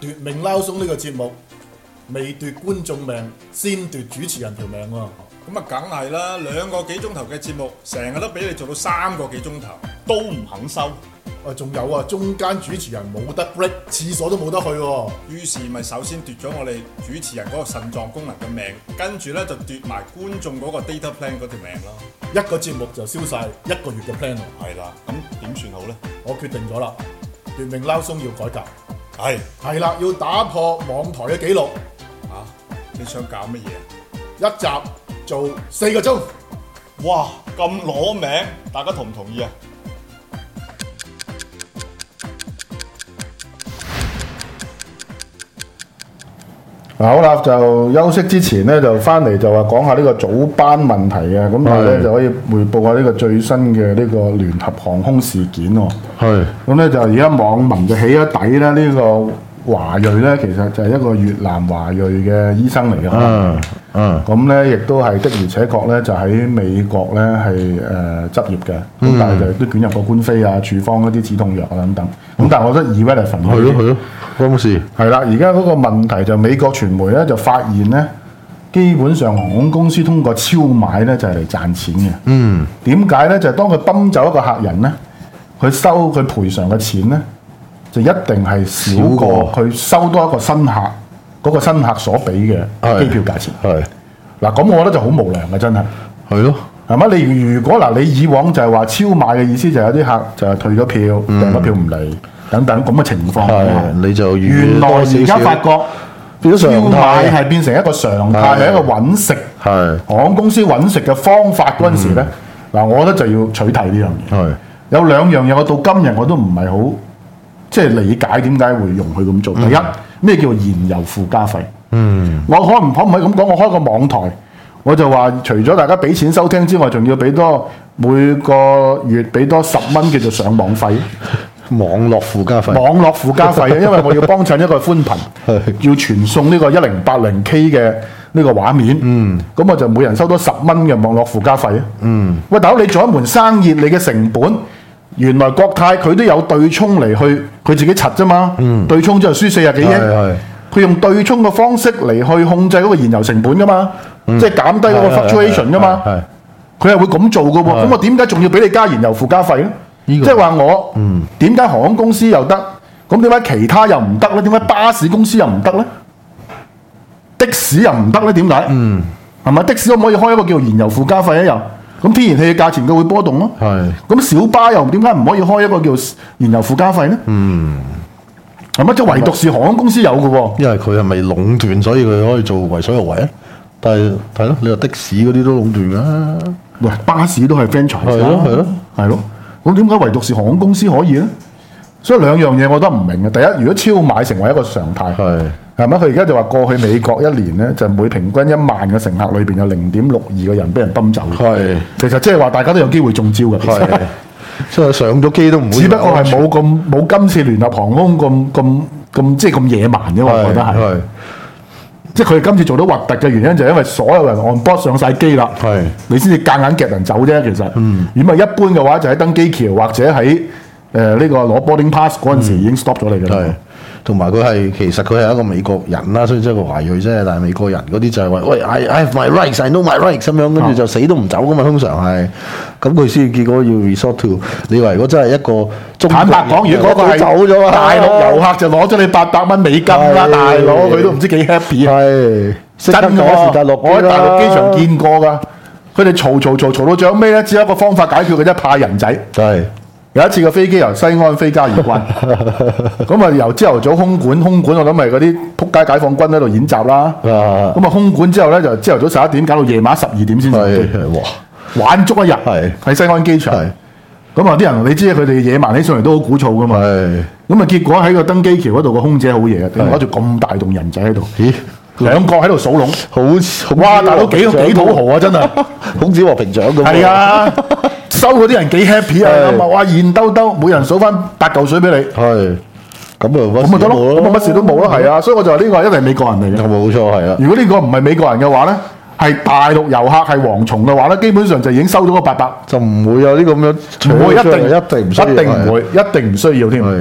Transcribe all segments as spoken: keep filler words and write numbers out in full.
奪命撈鬆呢個節目，未奪觀眾命，先奪主持人條命喎。 咁啊，梗係啦，兩個幾鐘頭嘅節目，成日都俾你做到三個幾鐘頭， 都唔肯收。 啊，仲有啊，中間主持人冇得 break，廁所都冇得去喎。 於是咪首先奪咗我哋主持人嗰個腎臟功能嘅命，跟住咧就奪埋觀眾嗰個 data plan 嗰條命咯。 一個節目就燒晒一個月嘅 plan 喎。 係啦，咁點算好咧？ 我決定咗啦，奪命撈鬆要改革。 係係啦，要打破網台嘅紀錄。 啊，你想搞乜嘢？ 一集做四個鐘。 哇，咁攞命，大家同唔同意啊？ 好啦，就休息之前咧，就翻嚟就話講下呢個早班問題嘅，咁但係咧就可以彙報下呢個最新嘅呢個聯合航空事件喎。 係。 咁咧就而家網民就起咗底咧，呢個華裔咧其實就係一個越南華裔嘅醫生嚟嘅。 嗯嗯。 咁咧亦都係的而且確咧，就喺美國咧係誒執業嘅，咁、 嗯、 但係就都捲入過官非啊、處方嗰啲止痛藥啊等等。咁但係我覺得 irrelevant 係咯係咯，關冇事。 係啦，而家嗰個問題就美國傳媒咧就發現咧，基本上航空公司通過超買咧就係嚟賺錢嘅。 嗯。 點解咧？就係、當佢泵走一個客人咧，佢收佢賠償嘅錢咧，就一定係少過佢收多一個新客嗰、嗰個新客所俾嘅機票價錢。 係。 嗱，咁我覺得就好無良嘅，真係。 係咯。 係嘛？你如果嗱，你以往就係話超買嘅意思，就有啲客就係退咗票、訂咗票唔嚟等等咁嘅情況。 係，你就原來而家發覺變咗常態， 超買係變成一個常態，係一個揾食係航空公司揾食嘅方法嗰陣時咧，嗱、嗯，我覺得就要取締呢樣嘢。係有兩樣嘢，我到今日我都唔係好即係理解點解會容許咁做。第一，咩叫燃油附加費？嗯，我可唔可唔可以咁講？我開個網台。我就話，除咗大家俾錢收聽之外，仲要俾多每個月俾多十蚊叫做上網費， 網絡附加費。 網絡附加費啊，因為我要幫襯一個寬頻，要傳送呢個一零八零 K 嘅呢個畫面。嗯，咁我就每人收多十蚊嘅網絡附加費啊。嗯，喂，大佬你做一門生意，你嘅成本原來國泰佢都有對沖嚟去，佢自己柒啫嘛。嗯，對沖之後輸四十幾億。佢用對沖嘅方式嚟去控制嗰個燃油成本噶嘛，嗯、即係減低嗰個 fluctuation 噶嘛。佢係會咁做嘅喎。咁我點解仲要俾你加燃油附加費咧？即係話我點解航空公司又得？咁點解其他又唔得咧？點解巴士公司又唔得咧？的士又唔得咧？點解？係咪、嗯、的士可唔可以開一個叫燃油附加費咧？又咁天然氣嘅價錢佢會波動咯。咁小巴又點解唔可以開一個叫燃油附加費咧？嗯係乜？即係唯獨是航空公司有嘅喎， 因為佢係咪壟斷，所以佢可以做為所欲為啊？但係係咯，你話的士嗰啲都壟斷㗎。 喂，巴士都係 franchise 係咯係咯係咯。咁點解唯獨是航空公司可以咧？所以兩樣嘢我覺得唔明嘅。第一，如果超買成為一個常態，係係咪？佢而家就話過去美國一年咧，就每平均一萬個乘客裏邊有零點六二個人俾人泵走。係，其實即係話大家都有機會中招嘅。係。 所以上咗機都唔會， 只不過係冇咁冇今次聯合航空咁咁咁即係咁野蠻啫，我覺得係。即係佢哋今次做到核突嘅原因就係因為所有人 on board 上晒機啦，你先至夾硬夾人走啫。其實，嗯，如果一般嘅話就喺登機橋或者喺誒呢個攞 boarding pass 嗰陣時已經 stop 咗你㗎啦。 同埋佢係其實佢係一個美國人啦，所以即係個華裔啫。但係美國人嗰啲就係話，喂 I I have my rights, I know my rights 咁樣，跟住就死都唔走噶嘛。通常係咁佢先結果要 resort to。你話如果真係一個坦白講，如果嗰個係走咗大陸遊客就攞咗你八百蚊美金啦，大佬佢都唔知幾 happy 啊！係真㗎，我喺大陸機場見過㗎。佢哋嘈嘈嘈嘈到最後尾咧，只有一個方法解決嘅啫，派人仔。係。有一次個飛機由西安飛加爾關，咁啊由朝頭早空管，空管我諗咪嗰啲仆街解放軍喺度演習啦。咁啊空管之後咧就朝頭早十一點搞到夜晚十二點先上機，哇！玩足一日喺西安機場。咁啊啲人你知佢哋野蠻起上嚟都好鼓噪噶嘛。咁啊結果喺個登機橋嗰度個空姐好嘢嘅，攞住咁大棟人仔喺度，咦？兩個喺度數籠，好哇！大佬幾幾土豪啊，真係孔子和平獎咁。 係啊！收嗰啲人幾 happy 啊！咁啊，哇現兜兜，每人數翻八嚿水俾你。係，咁啊，咁咪得咯，咁啊乜事都冇咯，係啊，所以我就話呢個一定係美國人嚟嘅。 冇錯，係啊。 如果呢個唔係美國人嘅話咧，係大陸遊客係蝗蟲嘅話咧，基本上就已經收咗個八百， 就唔會有呢個咁樣。 唔會，一定一定唔需要， 一定唔會，一定唔需要添。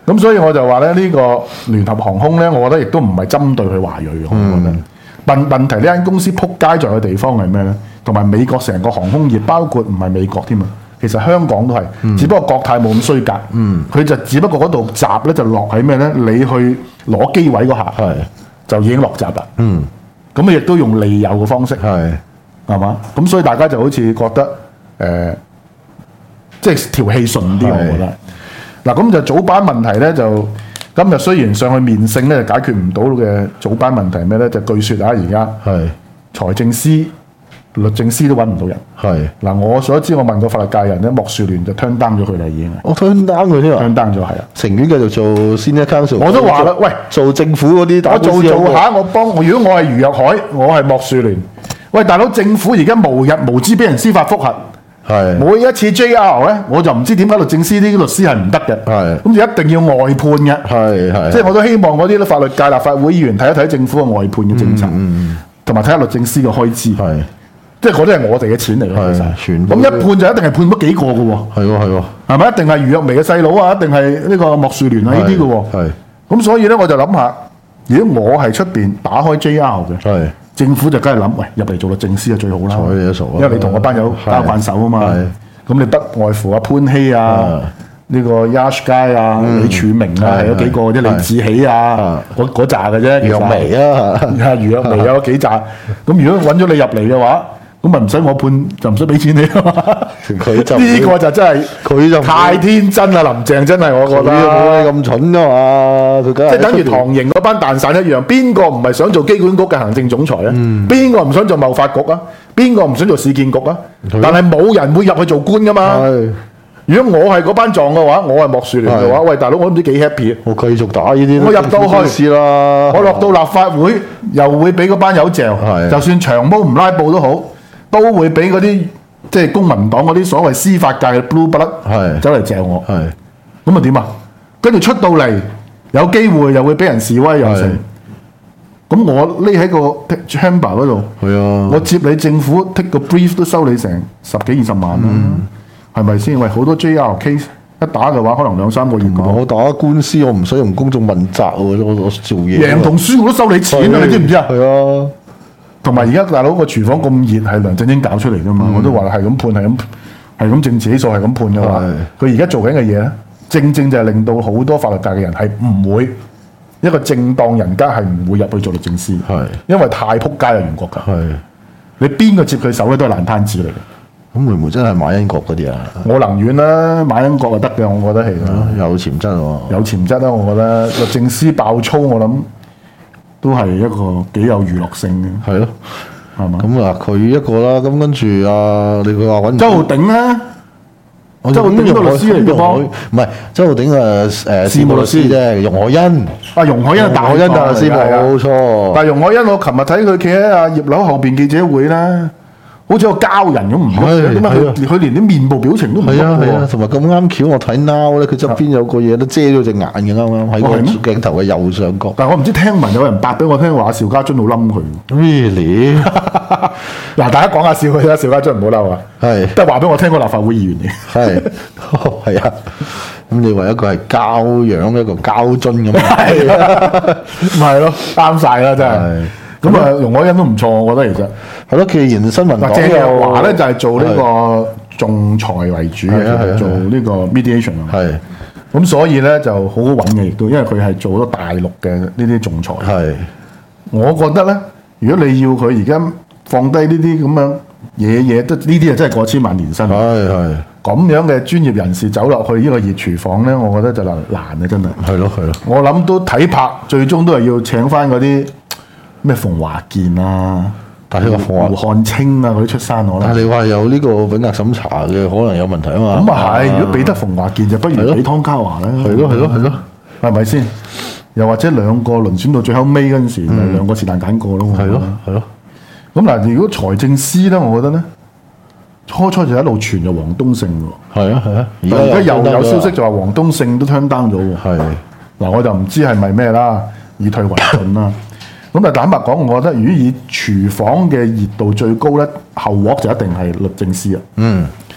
咁所以我就話咧，呢、這個聯合航空咧，我覺得亦都唔係針對佢華裔嘅，我覺得。問問題呢間公司撲街在嘅地方係咩咧？同埋美國成個航空業，包括唔係美國添啊，其實香港都係，嗯、只不過國泰冇咁衰格，佢、嗯、就只不過嗰度閘咧就落喺咩咧？你去攞機位嗰下， 係就已經落閘啦。 嗯， 咁啊亦都用利誘嘅方式， 係係嘛？咁所以大家就好似覺得誒、呃，即係條氣順啲，我覺得。嗱，咁就早班問題咧，就今日雖然上去面聖咧，就解決唔到嘅早班問題咩咧？就據說啊，而家係財政司、律政司都揾唔到人。 係嗱，我所知，我問過法律界人咧，莫樹聯就 turn down 咗佢啦，已經。 我 turn down 佢添啊 turn down 咗係啊， 情願繼續做 senior counsel。我都話啦，喂， 做政府嗰啲， 我做做下，我幫。如果我係余若海，我係莫樹聯。喂，大佬，政府而家無日無之俾人司法覆核。 係每一次 J R 咧，我就唔知點解律政司啲律師係唔得嘅， 係咁就一定要外判嘅， 係係， 即係我都希望嗰啲法律界立法會議員睇一睇政府嘅外判嘅政策，同埋睇下律政司嘅開支， 係即係嗰啲係我哋嘅錢嚟嘅，其實咁一判就一定係判咗幾個嘅喎， 係喎係喎，係咪一定係余若薇嘅細佬啊？一定係呢個莫樹聯啊？呢啲嘅喎， 係咁所以咧我就諗下，如果我係出邊打開 J R 嘅， 係。 政府就梗係諗，喂入嚟做律政司就最好啦， 睬你都傻啊， 因為你同我班友交慣手啊嘛。咁你不外乎阿潘希啊，呢個 Yash 街啊、李柱明啊，係有幾個啫，李子喜啊，嗰嗰扎嘅啫。 若薇啊， 係余若薇有幾扎。咁如果揾咗你入嚟嘅話，咁咪唔使我判，就唔使俾錢你啊嘛。 佢就呢個就真係佢就太天真啦，林鄭真係我覺得。 冇你咁蠢噶嘛，佢梗係即係等於唐營嗰班蛋散一樣，邊個唔係想做機管局嘅行政總裁啊？邊個唔想做貿發局啊？邊個唔想做市建局啊？但係冇人會入去做官噶嘛。如果我係嗰班狀嘅話，我係莫樹聯嘅話，喂大佬，我都唔知幾 happy。 我繼續打呢啲， 我入到去啦， 我落到立法會又會俾嗰班友嚼，就算長毛唔拉布都好，都會俾嗰啲即係公民黨嗰啲所謂司法界嘅 blue blood 走嚟嚼我。咁啊點啊？跟住出到嚟有機會又會俾人示威又成。咁我匿喺個 chamber 嗰度，我接你政府 take 個 brief 都收你成十幾二十萬啦，係咪先？喂，好多 J R case 一打嘅話，可能兩三個月。 我打官司，我唔使用公眾問責喎，我我做嘢。 贏同輸我都收你錢啊！你知唔知啊？ 係啊。 同埋而家大佬個廚房咁熱，係梁振英搞出嚟噶嘛？我都話係咁判，係咁係咁政治起訴，係咁判嘅話，佢而家做緊嘅嘢咧，正正就係令到好多法律界嘅人係唔會。一個正當人家係唔會入去做律政司，係因為太撲街啦，袁國強。係你邊個接佢手咧，都係爛攤子嚟嘅。 咁會唔會真係馬恩國嗰啲啊？ 我能遠啦，馬恩國就得嘅，我覺得係有潛質喎。 有潛質啦，我覺得律政司爆粗，我諗都係一個幾有娛樂性嘅。係咯，係嘛？咁啊，佢一個啦，咁跟住啊，你佢話揾周浩鼎咧。周浩鼎呢個律師嚟嘅噃， 唔係周浩鼎誒誒事務律師啫，容海恩。 啊，容海恩大海恩大律師冇錯。 但係容海恩，我琴日睇佢企喺阿葉劉後邊記者會咧，好似個膠人咁唔喐，點解佢佢連啲面部表情都唔喐喎？ 同埋咁啱巧，我睇 Now 咧，佢側邊有個嘢都遮咗隻眼嘅，啱啱喺個鏡頭嘅右上角。 但係我唔知聽聞有人白俾我聽話，邵家臻好冧佢。 Really？嗱， 大家講下笑佢啦，邵家臻唔好嬲啊。係，都係話俾我聽個立法會議員嘅。係， 係啊。咁你話一個係膠樣，一個膠樽咁， 係咪係咯？啱晒啦，真係。咁啊，容海恩都唔錯，我覺得其實係咯。既然新聞黨鄭若驊咧就係做呢個仲裁為主嘅，做呢個 mediation 啊。係。咁所以咧就好好揾嘅，亦都因為佢係做咗大陸嘅呢啲仲裁。係。我覺得咧，如果你要佢而家放低呢啲咁樣嘢嘢，都呢啲啊真係過千萬年薪。係係。咁樣嘅專業人士走落去呢個熱廚房咧，我覺得就難難啊！真係。係咯係咯。我諗都睇拍，最終都係要請翻嗰啲。咩馮華健啊，但係個胡漢清啊嗰啲出山我啦。 但係你話有呢個永額審查嘅可能有問題啊嘛。 咁啊係，如果俾得馮華健就不如俾湯家驊啦。 係咯係咯係咯， 係咪先？又或者兩個輪選到最後尾嗰陣時，咪、嗯、兩個是但揀個咯。係咯係咯。咁嗱，如果財政司咧，我覺得咧，初初就一路傳就黃東勝喎。係啊係啊。而家又有消息就話黃東勝都 turn down 咗喎。係。嗱，我就唔知係咪咩啦，以退為進啦。咁啊，坦白講，我覺得如果以廚房嘅熱度最高咧，後鑊就一定係律政司啊。嗯。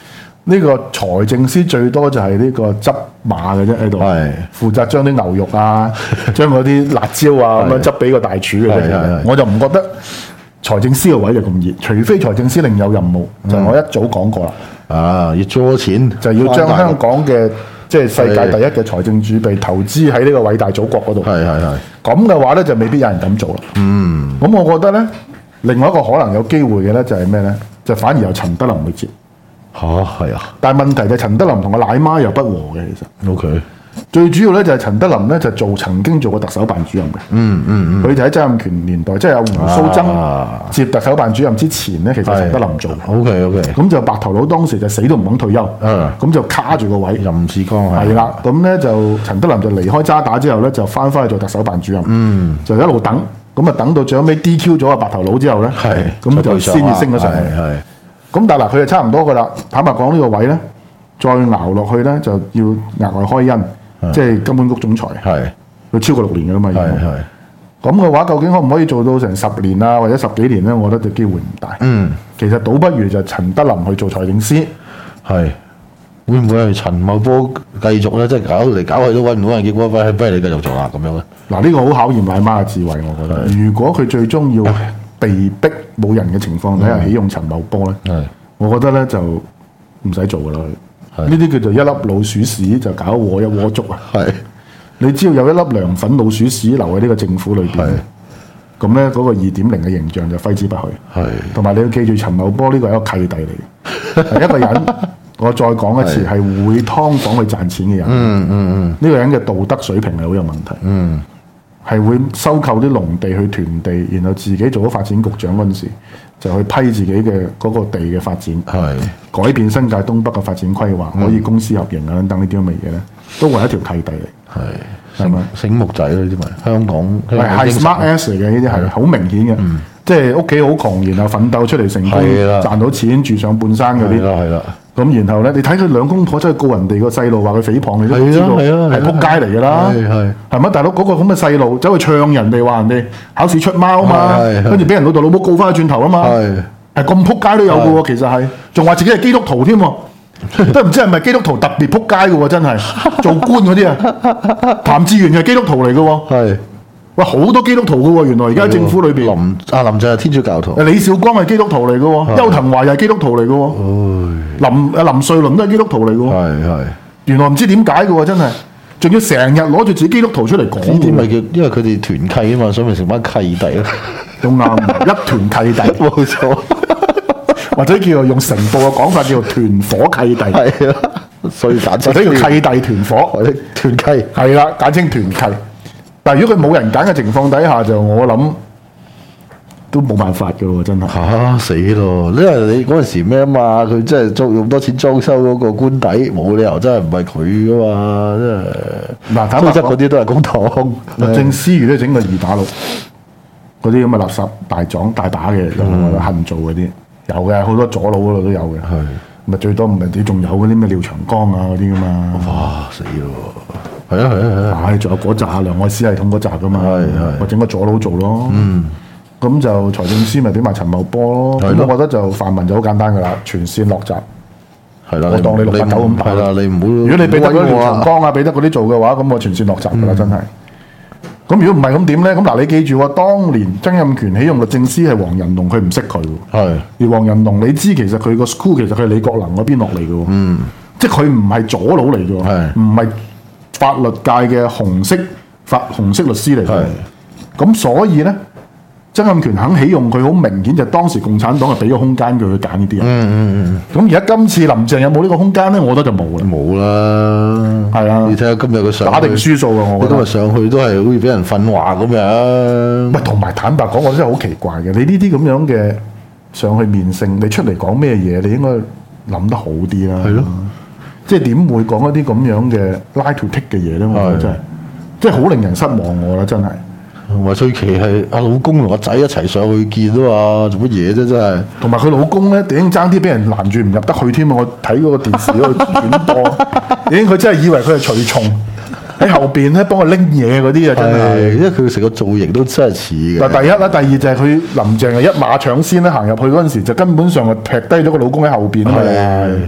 呢個財政司最多就係呢個執馬嘅啫喺度， 係負責將啲牛肉啊，將嗰啲辣椒啊咁樣執俾個大廚嘅啫。 係係係我就唔覺得財政司個位就咁熱，除非財政司另有任務，就我一早講過啦， 啊，要捉錢， 就要將香港嘅即係世界第一嘅財政儲備投資喺呢個偉大祖國嗰度。 係係係， 咁嘅話咧，就未必有人咁做啦。嗯，咁我覺得咧，另外一個可能有機會嘅咧，就係咩咧？就反而由陳德霖去接。 嚇係啊但係問題就係陳德霖同個奶媽又不和嘅，其實。 ，OK， 最主要咧就係陳德霖咧就做曾經做過特首辦主任嘅。 嗯嗯佢就喺曾蔭權年代，即係有胡鬚曾啊接特首辦主任之前咧，其實係陳德霖做嘅。 ，OK OK， 咁就白頭佬當時就死都唔肯退休， 嗯咁就卡住個位。 任志剛係啦，咁咧就陳德霖就離開渣打之後咧，就翻返去做特首辦主任，嗯，就一路等，咁啊等到最後尾 D Q 咗個白頭佬之後咧， 係咁就先至升咗上去。 係係咁但係嗱，佢就差唔多噶啦。坦白講呢個位咧，再熬落去咧，就要額外開恩，即係金管局總裁， 係佢超過六年噶啦嘛，已經係係， 咁嘅話，究竟可唔可以做到成十年啊，或者十幾年咧？我覺得就機會唔大。 嗯， 其實倒不如就陳德霖去做財政司。 係。會唔會係陳茂波繼續咧？即係搞嚟搞去都揾唔到人，結果不不如你繼續做啦咁樣咧？ 嗱，呢個好考驗奶媽嘅智慧，我覺得。如果佢最終要被逼冇人嘅情況底下起用陳茂波咧， 係我覺得咧就唔使做噶啦。 係呢啲叫做一粒老鼠屎就搞禍一鍋粥啊！ 係你只要有一粒涼粉老鼠屎留喺呢個政府裏邊係， 咁咧嗰個二點零嘅形象就揮之不去。 係同埋你要記住，陳茂波呢個係一個契弟嚟嘅，係一個人。我再講一次，係會劏房去賺錢嘅人。 嗯嗯嗯， 呢個人嘅道德水平係好有問題。 嗯， 係會收購啲農地去囤地，然後自己做咗發展局長嗰陣時，就去批自己嘅嗰個地嘅發展， 係改變新界東北嘅發展規劃，可以公私合營啊等等呢啲咁嘅嘢咧，都係一條契弟嚟。 係係咪醒目仔咯？呢啲咪香港係係 smart ass 嚟嘅，呢啲係好明顯嘅。即係屋企好窮，然後奮鬥出嚟成功， 係啦賺到錢，住上半山嗰係啲。 啦係啦， 咁然後咧，你睇佢兩公婆真係告人哋個細路話佢誹謗，你都知道係啊係啊係撲街嚟㗎啦。 係係係咪大佬嗰個咁嘅細路走去唱人哋話人哋考試出貓啊嘛， 係係跟住俾人老豆老母告翻去轉頭啊嘛， 係係咁撲街都有嘅喎，其實係仲話自己係基督徒添喎，都唔知係咪基督徒特別撲街嘅喎，真係做官嗰啲啊，譚志源係基督徒嚟嘅喎， 係喂好多基督徒嘅喎，原來而家政府裏邊， 林阿林就係天主教徒， 李少光係基督徒嚟嘅喎，邱騰華又係基督徒嚟嘅喎，林阿林瑞麟都係基督徒嚟嘅喎， 係係原來唔知點解嘅喎，真係，仲要成日攞住自己基督徒出嚟講呢啲咪嘅喎， 叫，因為佢哋團契啊嘛，所以咪成班契弟咯， 都啱，一團契弟。 冇錯， 或者叫做用成報嘅講法叫做團伙契弟， 係啊，所以簡稱或者叫契弟團伙， 或者團契， 係啦，簡稱團契。但係如果佢冇人揀嘅情況底下，就我諗都冇辦法嘅喎，真係。 嚇死咯！因為你嗰陣時咩啊嘛，佢真係租用多錢裝修嗰個官邸，冇理由真係唔係佢噶嘛，真係。 嗱，坦白講， 雖則嗰啲都係公帑， 律政司如果整個二打六，嗰啲咁嘅垃圾大狀大把嘅，有恨做嗰啲有嘅，好多左佬嗰度都有嘅。 係咪最多唔係你仲有嗰啲咩廖長江啊嗰啲噶嘛？ 哇死咯！係啊係啊係啊！ 唉，仲有嗰扎梁愛詩系統嗰扎噶嘛？ 係係我整個左佬做咯。嗯，咁就財政司咪俾埋陳茂波咯。咁係咯我覺得就泛民就好簡單噶啦，全線落閘。 係啦， 我當你六八九咁打係啦，你唔好。 如果你俾得嗰啲廖長啊， 江啊，俾得嗰啲做嘅話，咁我全線落閘噶啦，真係。咁如果唔係咁點咧？咁嗱，你記住喎，當年曾蔭權起用律政司係黃仁龍，佢唔識佢喎。 係而黃仁龍，你知其實佢個 school 其實佢係李國能嗰邊落嚟嘅喎。嗯，即係佢唔係左佬嚟嘅喎， 係唔係法律界嘅紅色法紅色律師嚟嘅。 係咁所以咧，曾蔭權肯起用佢，好明顯就當時共產黨係俾個空間佢去揀呢啲人。 嗯嗯嗯咁而家今次林鄭有冇呢個空間咧？我覺得就冇啦嗯，。冇啦。 係啊你睇下今日佢上去打定輸數啊！我覺得你今日。上去都係好似俾人訓話咁樣。 喂，同埋坦白講，我真係好奇怪嘅。你呢啲咁樣嘅上去面聖，你出嚟講咩嘢？你應該諗得好啲啦。 係咯， 即係點會講一啲咁樣嘅拉 to take 嘅嘢咧？我覺得真係，即係好令人失望我啦，真係。 同埋最奇係阿老公同個仔一齊上去見啊嘛，做乜嘢啫？真係。 同埋佢老公咧，頂爭啲俾人攔住唔入得去添啊！我睇嗰個電視嗰度轉播，頂佢真係以為佢係隨從喺後邊咧幫佢拎嘢嗰啲啊！真係， 係。 因為佢成個造型都真係似嘅。 嗱，第一啦，第二就係佢林鄭係一馬搶先咧，行入去嗰陣時就根本上係劈低咗個老公喺後邊啊嘛。 係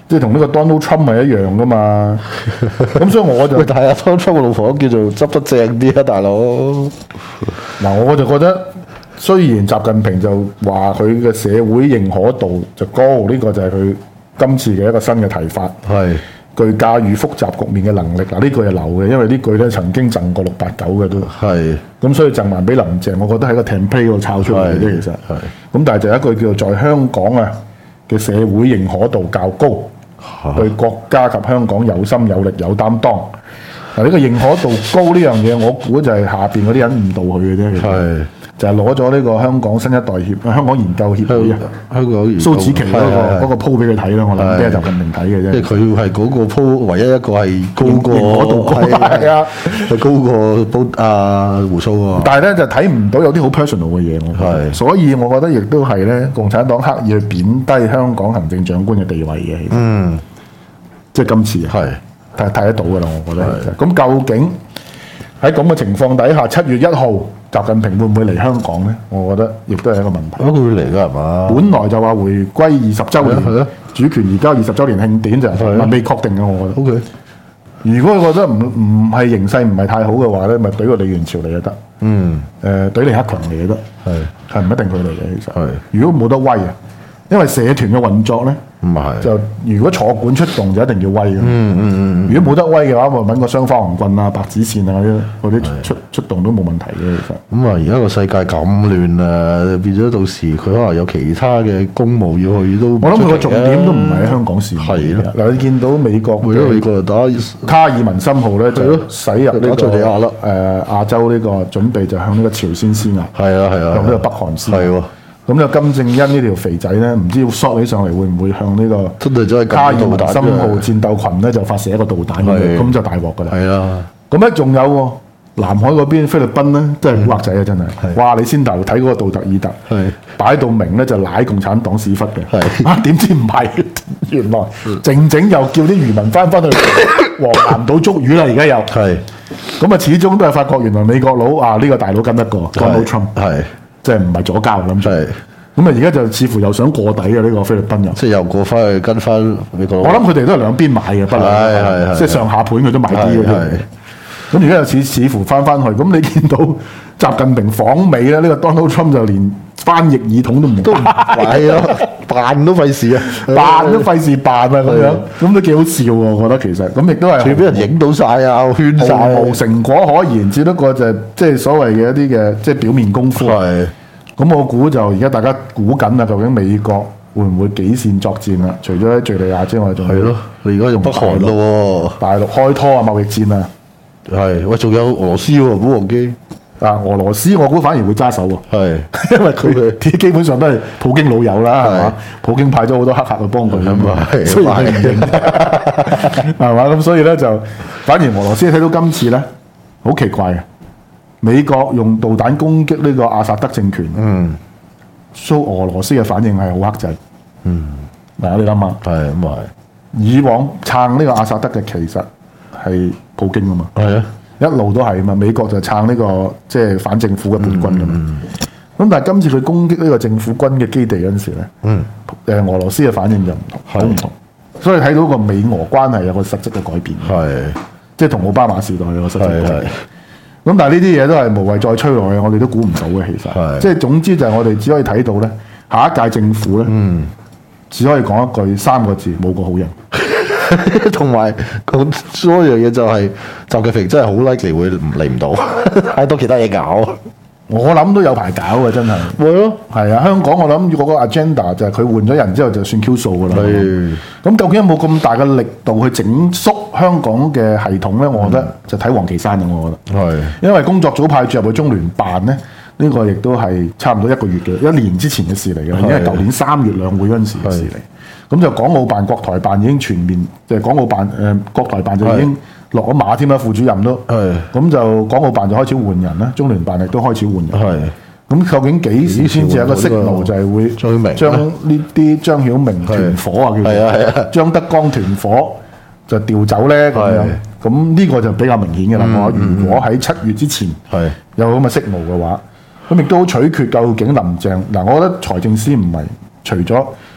即係同呢個 Donald Trump 係一樣噶嘛。咁所以我就喂，但係阿 Donald Trump 個老婆叫做執得正啲啊，大佬。 嗱，我就覺得雖然習近平就話佢嘅社會認可度就高，呢、個就係佢今次嘅一個新嘅提法。 係具駕馭複雜局面嘅能力，嗱呢句係流嘅，因為呢句咧曾經贈過六八九嘅都。 係咁所以贈還俾林鄭，我覺得喺個 template 度抄出嚟嘅啫，其實。 係咁但係就有一句叫做在香港啊嘅社會認可度較高，對國家及香港有心有力有擔當。嗱呢個認可度高呢樣嘢，我估就係下邊嗰啲人誤導佢嘅啫。其實係就係攞咗呢個香港新一代協香港研究協會啊， 香港蘇子琪嗰、個嗰個 po 俾佢睇啦，我諗即係習近平睇嘅啫。 即係佢係嗰個鋪唯一一個係高過認可度高係啊， 係高過煲阿胡鬚喎。 但係咧就睇唔到有啲好 personal 嘅嘢，我覺得係所以我覺得亦都係咧，共產黨刻意去貶低香港行政長官嘅地位嘅，其實嗯， 即係今次啊， 係睇睇得到㗎啦，我覺得其實。咁究竟喺咁嘅情況底下，七月一號習近平會唔會嚟香港咧？我覺得亦都係一個問題。 咁佢會嚟㗎係嘛？ 本來就話回歸二十週係年啊主權移交二十週年慶典就係啊未確定嘅，我覺得。 O K， 如果佢覺得唔唔係形勢唔係太好嘅話咧，咪懟個李元朝嚟就得。 嗯， 誒懟李克強嚟就得。 係係唔一定佢嚟嘅，其實。 係如果冇得威啊，因為社團嘅運作咧， 唔係就如果坐館出動就一定要威嘅。 嗯嗯嗯， 如果冇得威嘅話，咪揾個雙花紅棍啊、白紙線啊嗰啲嗰啲出出動都冇問題嘅，其實。 咁啊，而家個世界咁亂啊，變咗到時佢可能有其他嘅公務要去都唔我諗佢個重出奇啊點都唔係喺香港事務。 係咯嗱，你見到美國為咗美國就打卡爾文森號咧，就係咯駛入呢打敍利亞啦個誒亞洲呢個準備就向呢個朝鮮施壓， 係啊係啊， 向呢個北韓施壓。 係喎， 咁就金正恩呢條肥仔咧，唔知要索起上嚟會唔會向呢個真係真係卡爾咁導彈文森號戰鬥群咧就發射一個導彈咁樣， 係咁就大鑊㗎啦。 係啊， 咁咧仲有喎，南海嗰邊菲律賓咧，真係古惑仔啊！真係，哇！你先頭睇嗰個杜特爾特， 係擺到明咧就舐共產黨屎忽嘅， 係啊點知唔係？原來靜靜又叫啲漁民翻返去黃南島捉魚啦！而家又係咁啊，始終都係發覺原來美國佬啊呢個大佬跟得過 Donald Trump， 係即係唔係左膠諗住。 係， 咁啊，而家就似乎又想過底嘅呢個菲律賓人。 即係又過翻去跟翻美國佬。 我諗佢哋都係兩邊買嘅，不係係係即係上下盤佢都買啲嘅啫係係。 咁而家又似似乎翻翻去，咁你見到習近平訪美咧，呢、個 Donald Trump 就連翻譯耳筒都唔都唔係咯，扮都費事啊， 扮都費事扮啊咁樣係啊， 咁都幾好笑喎！我覺得其實咁亦都係隨俾人影到晒啊，圈晒毫無成果可言，只不過就係即係所謂嘅一啲嘅即係表面功夫。 係咁我估就而家大家估緊啊，究竟美國會唔會幾線作戰啊？除咗喺敍利亞之外，仲係咯，你而家用北韓咯大陸開拖啊，貿易戰啊！ 喎，係喂，仲有俄羅斯喎，唔好忘記， 啊，俄羅斯我估反而會揸手喎， 係因為佢基本上都係普京老友啦，係嘛？普京派咗好多黑客去幫佢啊嘛， 係雖然佢唔認，係嘛？咁所以咧就反而俄羅斯睇到今次咧好奇怪嘅，美國用導彈攻擊呢個阿薩德政權， 嗯蘇俄羅斯嘅反應係好克制。 嗯， 嗱，你諗下， 係咁啊以往撐呢個阿薩德嘅其實係普京啊嘛。 係，係啊， 一路都係啊嘛，美國就撐呢、個即係反政府嘅叛軍噶嘛。咁、但係今次佢攻擊呢個政府軍嘅基地嗰陣時咧，誒、 嗯俄羅斯嘅反應就唔同，好唔同。所以睇到個美俄關係有個實質嘅改變， 係即係同奧巴馬時代有個實質嘅改係係變。咁但係呢啲嘢都係無謂再吹落去，我哋都估唔到嘅。其實， 係即係總之就係我哋只可以睇到咧，下一屆政府咧， 嗯， 只可以講一句三個字：冇個好人。 同埋講多樣嘢就係習近平真係好 likely 會唔嚟唔到，太多其他嘢搞。 我諗都有排搞嘅，真係。 會咯， 係啊，香港我諗嗰個 agenda 就係佢換咗人之後就算 Q 數噶啦。 係咁究竟有冇咁大嘅力度去整縮香港嘅系統咧？我覺得就睇黃岐山嘅，我覺得。 係因為工作組派駐入去中聯辦咧，呢、個亦都係差唔多一個月嘅一年之前嘅事嚟嘅，因為舊年三月兩會嗰陣時嘅事嚟。咁就港澳辦、國台辦已經全面，即係港澳辦誒、呃、國台辦就已經落咗馬添啦，副主任都。 係咁就港澳辦就開始換人啦，中聯辦亦都開始換人。 係咁究竟幾時先至有一個息路就係會張曉明將呢啲張曉明團伙啊，叫係啊係啊做張德江團伙就調走咧咁樣係。 咁呢個就比較明顯嘅啦。我、如果喺七月之前係有咁嘅息路嘅話，咁亦都好取決究竟林鄭嗱，我覺得財政司唔係除咗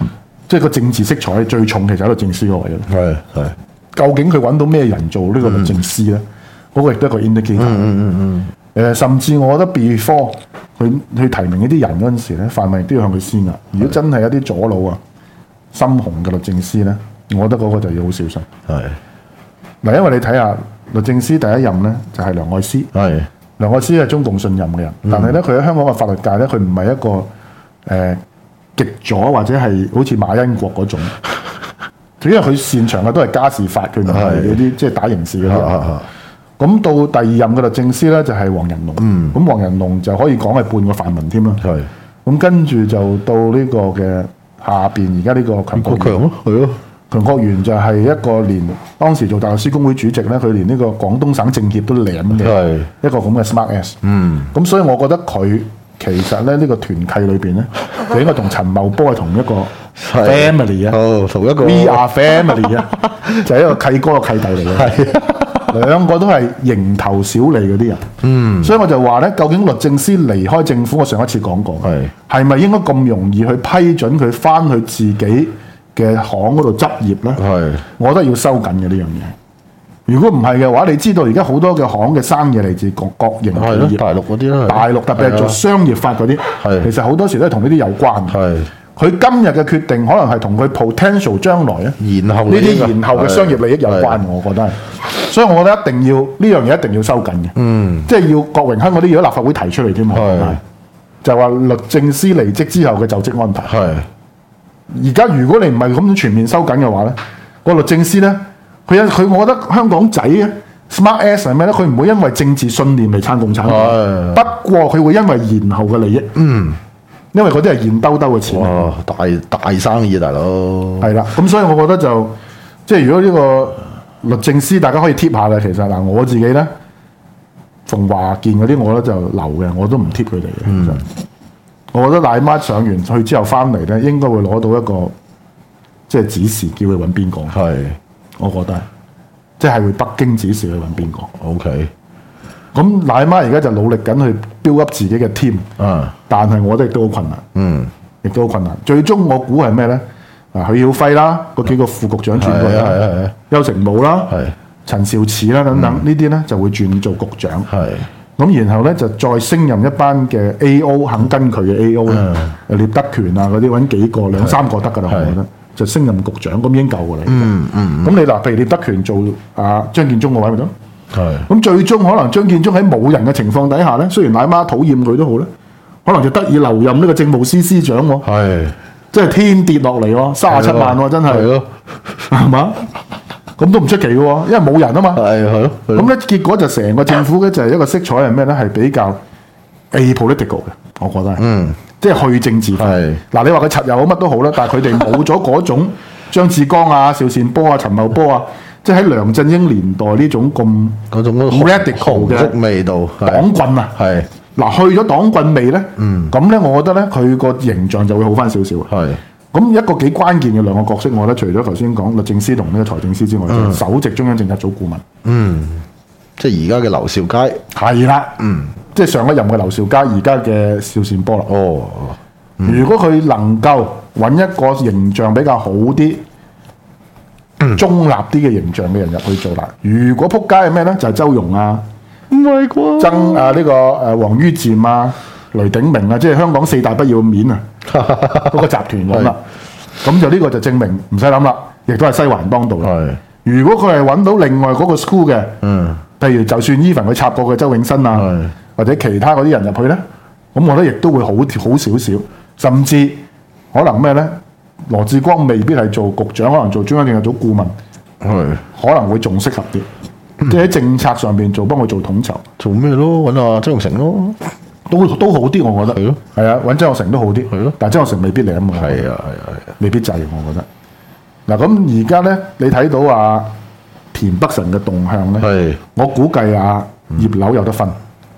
即係個政治色彩最重，其實喺律政司嗰位嘅。 係係。 究竟佢揾到咩人做呢個律政司咧？嗰、嗯、個亦都係一個 indicator。嗯嗯嗯嗯。甚至我覺得 before 佢去提名呢啲人嗰陣時咧，泛民亦都要向佢施壓。如果真係一啲左腦啊、深紅嘅律政司咧，我覺得嗰個就要好小心。係。嗱，因為你睇下律政司第一任咧就係、是、梁愛詩。係。梁愛詩係中共信任嘅人，嗯、但係咧佢喺香港嘅法律界咧，佢唔係一個誒、呃、極左或者係好似馬恩國嗰種。因為佢擅長嘅都係家事法，佢唔係嗰啲即係打刑事嗰啲。咁到第二任嘅律政司咧就係黃仁龍。咁黃仁龍就可以講係半個泛民添啦。咁跟住就到呢個嘅下邊，而家呢個強國強咯，係咯。強國元就係一個連當時做大律師公會主席咧，佢連呢個廣東省政協都舐嘅一個咁嘅 smart ass。嗯。咁所以我覺得佢其實咧呢個團契裏邊咧，佢應該同陳茂波係同一個 family 啊， 哦，同一個 We are family 啊，就係一個契哥嘅契弟嚟嘅，係兩個都係蠅頭小利嗰啲人。嗯，所以我就話咧，究竟律政司離開政府，我上一次講過，係係咪應該咁容易去批准佢翻去自己嘅行嗰度執業咧？係，我覺得要收緊嘅呢樣嘢。如果唔係嘅話，你知道而家好多嘅行嘅生意嚟自各各型企業，大陸嗰啲啦，大陸特別係做商業法嗰啲，其實好多時都係同呢啲有關。係，佢今日嘅決定可能係同佢 potential 將來啊，延後呢啲延後嘅商業利益有關，我覺得係。所以我覺得一定要呢樣嘢一定要收緊嘅。嗯，即係要郭榮鏗嗰啲，如果立法會提出嚟添，係就話律政司離職之後嘅就職安排。係，而家如果你唔係咁全面收緊嘅話咧，個律政司咧。佢有佢，我覺得香港仔啊 ，smart ass 係咩咧？佢唔會因為政治信念嚟撐共產黨，不過佢會因為延後嘅利益。嗯，因為嗰啲係現兜兜嘅錢。哇！大大生意大佬。係啦，咁所以我覺得就即係如果呢個律政司大家可以貼下嘅，其實嗱我自己咧，馮華健嗰啲我咧就留嘅，我都唔貼佢哋嘅。嗯，我覺得奶媽上完去之後翻嚟咧，應該會攞到一個即係指示，叫佢揾邊個。係。我覺得即係會北京指示去揾邊個 ？OK。咁奶媽而家就努力緊去 build up 自己嘅 team。啊。但係我覺得亦都好困難。嗯。亦都好困難。最終我估係咩咧？啊，許耀輝啦，嗰幾個副局長轉過嚟。係係係。邱成武啦。係。陳肇始啦，等等、嗯、呢啲咧就會轉做局長。係。咁然後咧就再升任一班嘅 A O 肯跟佢嘅 A O 咧，聶德權啊嗰啲揾幾個兩三個得㗎啦，我覺得。就升任局長咁已經夠㗎啦。嗯嗯。咁你嗱，譬如聶德權做啊張建宗個位咪得？係。咁最終可能張建宗喺冇人嘅情況底下咧，雖然奶媽討厭佢都好咧，可能就得以留任呢個政務司司長喎。係。即係天跌落嚟喎，三十七萬喎，真係。係咯。係嘛？咁都唔出奇嘅喎，因為冇人啊嘛。係係咯。咁咧結果就成個政府咧就係一個色彩係咩咧？係比較 apolitical 嘅，我覺得係。嗯。即係去政治化。嗱，你話佢柒又好乜都好啦，但係佢哋冇咗嗰種張志剛啊、邵善波啊、陳茂波啊，即係喺梁振英年代呢種咁嗰種 radical 嘅味道，黨棍啊。係嗱，去咗黨棍味咧，咁咧、嗯，我覺得咧，佢個形象就會好翻少少。係咁一個幾關鍵嘅兩個角色，我覺得除咗頭先講律政司同呢個財政司之外，嗯、首席中央政策組顧問。嗯，即係而家嘅劉兆佳。係啦。嗯。即係上一任嘅劉兆佳，而家嘅邵善波啦。哦，嗯、如果佢能夠揾一個形象比較好啲、嗯、中立啲嘅形象嘅人入去做啦。如果撲街係咩咧？就係、是、周融啊，唔係啩？曾啊呢、這個誒王于漸啊、雷鼎明啊，即係香港四大不要面啊，嗰個集團咁啦。咁就呢個就證明唔使諗啦，亦都係西環當道啦。如果佢係揾到另外嗰個 school 嘅，嗯，譬如就算 even 佢插過嘅周永新啊。或者其他嗰啲人入去咧，咁我覺得亦都會好好少少，甚至可能咩咧？羅致光未必係做局長，可能做中央政策組顧問，係的可能會仲適合啲，嗯、即係喺政策上邊做幫佢做統籌，做咩咯？揾阿曾鈺成咯，都都好啲，我覺得係咯，係啊的，揾曾鈺成都好啲，係咯的，但係曾鈺成未必嚟啊嘛，係啊係啊係啊，未必制，我覺得。嗱咁而家咧，你睇到啊田北辰嘅動向咧，係的我估計啊葉劉有得分。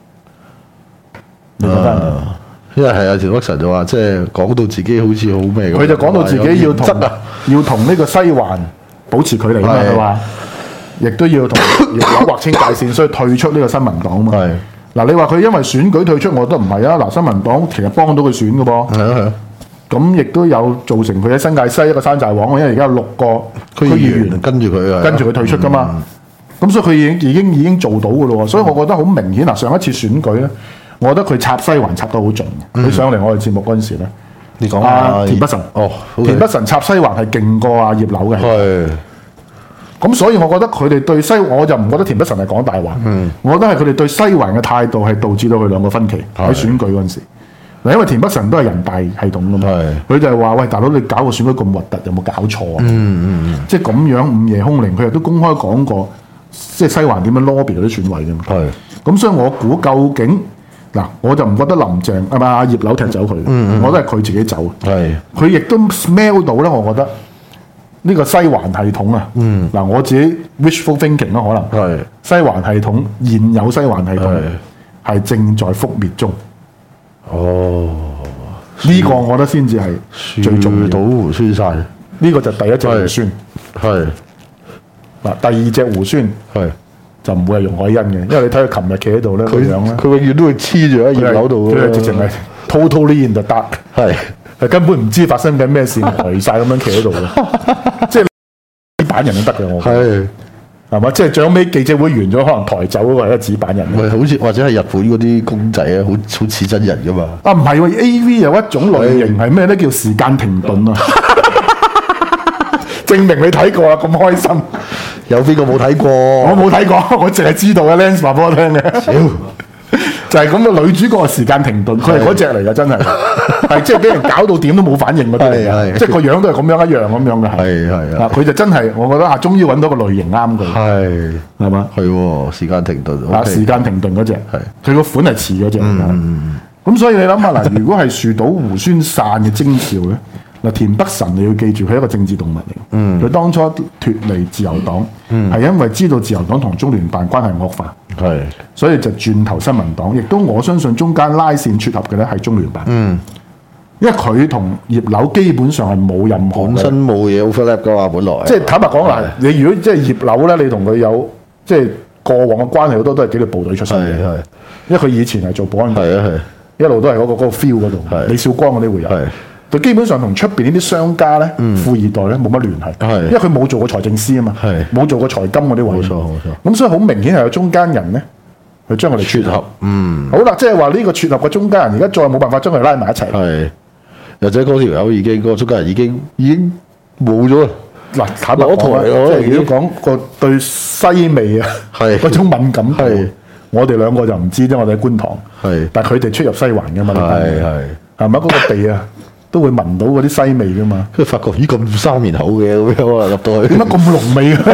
啊，因為係啊，田北辰就話，即係講到自己好似好咩咁。佢就講到自己要同要同呢個西環保持距離啊嘛，佢話，亦都要同有劃清界線，所以退出呢個新民黨啊嘛。係嗱，你話佢因為選舉退出，我覺得唔係啊。嗱，新民黨其實幫到佢選嘅噃。係啊係啊， 咁亦都有造成佢喺新界西一個山寨王，因為而家有六個區議員跟住佢啊， 跟住佢退出噶嘛。咁、嗯、所以佢已經已經已經做到噶咯喎。所以我覺得好明顯嗱，上一次選舉咧，我覺得佢插西環插得好盡。佢、嗯、上嚟我哋節目嗰陣時咧， 你講阿田北辰哦， 田北辰插西環係勁過阿葉劉嘅。 係。 咁所以我覺得佢哋對西，我就唔覺得田北辰係講大話。嗯，我覺得係佢哋對西環嘅態度係導致到佢兩個分歧喺選舉嗰陣時。嗱，因為田北辰都係人大系統噶嘛，佢就係話：喂，大佬你搞個選舉咁核突，有冇搞錯啊？嗯嗯嗯，即係咁樣午夜凶鈴，佢亦都公開講過，即係西環點樣 lobby 嗰啲選委嘅嘛。係，咁所以我估究竟嗱，我就唔覺得林鄭係咪阿葉劉踢走佢，嗯嗯我覺得係佢自己走。係，佢亦都 smell 到咧，我覺得呢個西環系統啊，嗱、嗯，我自己 wishful thinking 啦，可能係西環系統現有西環系統係正在覆滅中。哦，呢個我覺得先至係最重要。 樹倒猢猻散， 呢個就第一隻猢猻。係嗱，第二隻猢猻係就唔會係容海恩嘅，因為你睇佢琴日企喺度咧，佢樣咧， 佢永遠都會黐住喺葉劉度。 佢係直情係 totally in the dark，係係根本唔知發生緊咩事，呆晒咁樣企喺度嘅，即係紙板人都得嘅我。係。係嘛？即係最後尾記者會完咗，可能抬走嗰個係一個紙板人。唔係， 好似或者係日本嗰啲公仔啊，好好似真人噶嘛。 啊，唔係喎 ，A V 有一種類型係咩咧？叫時間停頓啊！證明你睇過啊，咁開心。 有邊個冇睇過？ 我冇睇過，我淨係知道嘅 Lens 話俾我聽嘅。就係咁嘅女主角時間停頓，佢係嗰隻嚟㗎，真係係即係俾人搞到點都冇反應嗰啲嚟㗎，即係個樣都係咁樣一樣咁樣嘅。係係啊，佢就真係我覺得啊，終於揾到個類型啱佢。係係嘛？係喎，時間停頓。啊，時間停頓嗰隻係佢個款係似嗰隻。咁所以你諗下嗱，如果係樹倒猢猻散嘅徵兆咧，嗱，田北辰你要記住，佢係一個政治動物嚟。嗯，佢當初脱離自由黨，嗯，係因為知道自由黨同中聯辦關係惡化。係，所以就轉投新民黨，亦都我相信中間拉線撮合嘅咧係中聯辦。嗯，因為佢同葉劉基本上係冇任何本身冇嘢 overlap 噶嘛，本來。 即係坦白講嗱，你如果即係葉劉咧，你同佢有即係過往嘅關係，好多都係紀律部隊出身嘅。係，因為佢以前係做保安局，係啊係，一路都係嗰、嗰個嗰個 feel 嗰度。李少光嗰啲會有。係。佢基本上同出邊呢啲商家咧、嗯、富二代咧冇乜聯繫，因為佢冇做過財政司啊嘛，冇做過財金嗰啲位。冇錯冇錯。咁所以好明顯係有中間人咧，去將佢哋撮合。嗯。好啦，即係話呢個撮合嘅中間人，而家再冇辦法將佢拉埋一齊。係。或者嗰條友已經，嗰、嗰個中間人已經已經冇咗啦。嗱，坦白講，即係如果講個對西味啊，嗰種敏感度，我哋兩個就唔知啫，我哋喺觀塘。係。但係佢哋出入西環㗎嘛？係係。係咪嗰個地啊，都會聞到嗰啲西味噶嘛？ 跟住發覺咦咁生面口嘅咁樣啊，入到去點解咁濃味啊？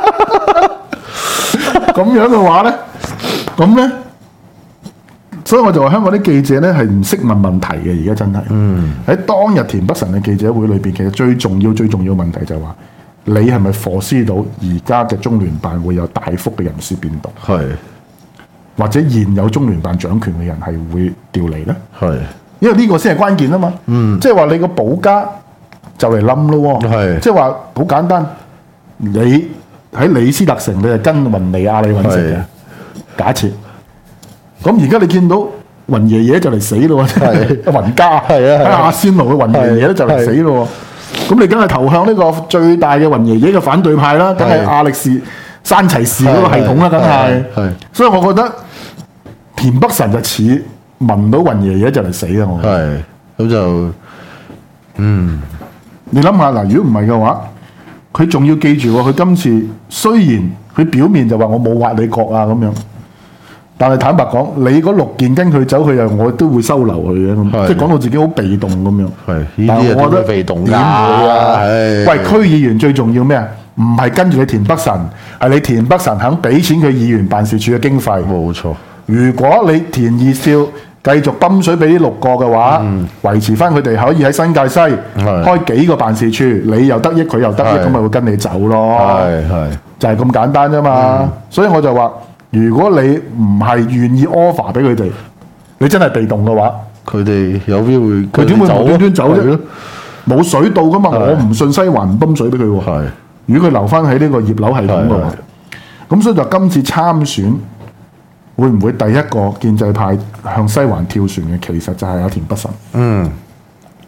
咁樣嘅話咧，咁咧，所以我就話香港啲記者咧係唔識問問題嘅，而家真係。嗯。喺當日田北辰嘅記者會裏邊，其實最重要、最重要問題就係話，你係咪 foresee 到而家嘅中聯辦會有大幅嘅人事變動？係。或者現有中聯辦掌權嘅人係會調離咧？係。因為呢個先係關鍵啊嘛，嗯、即係話你個保家就嚟冧咯喎，即係話好簡單，你喺李斯特城你係跟雲尼亞你揾食嘅，假設，咁而家你見到雲爺爺就嚟死咯喎，真係雲家喺阿仙奴嘅雲爺爺就嚟死咯喎，咁你梗係投向呢個最大嘅雲爺爺嘅反對派啦，梗係亞力士山齊士嗰個系統啦，梗係，所以我覺得田北辰就似。聞到雲爺爺就嚟死啦！我係咁就嗯， 你諗下嗱，如果唔係嘅話，佢仲要記住喎。佢今次雖然佢表面就話我冇挖你角啊咁樣，但係坦白講，你嗰六件跟佢走，佢又我都會收留佢嘅咁，即係講到自己好被動咁樣。係，但係我覺得被動點會啊？喂，區議員最重要咩啊？唔係跟住你田北辰，係你田北辰肯俾錢佢議員辦事處嘅經費。冇錯。如果你田二少繼續泵水俾呢六個嘅話，嗯、維持翻佢哋可以喺新界西開幾個辦事處，你又得益，佢又得益，咁咪會跟你走咯。係係，就係咁簡單啫嘛。嗯、所以我就話，如果你唔係願意 offer 俾佢哋，你真係被動嘅話， 佢哋有機會佢點會無端端走啫？冇水到噶嘛，我唔信西環唔泵水俾佢喎。係，如果佢留翻喺呢個葉劉系統嘅話，咁所以就今次參選。會唔會第一個建制派向西環跳船嘅，其實就係阿田北辰。嗯，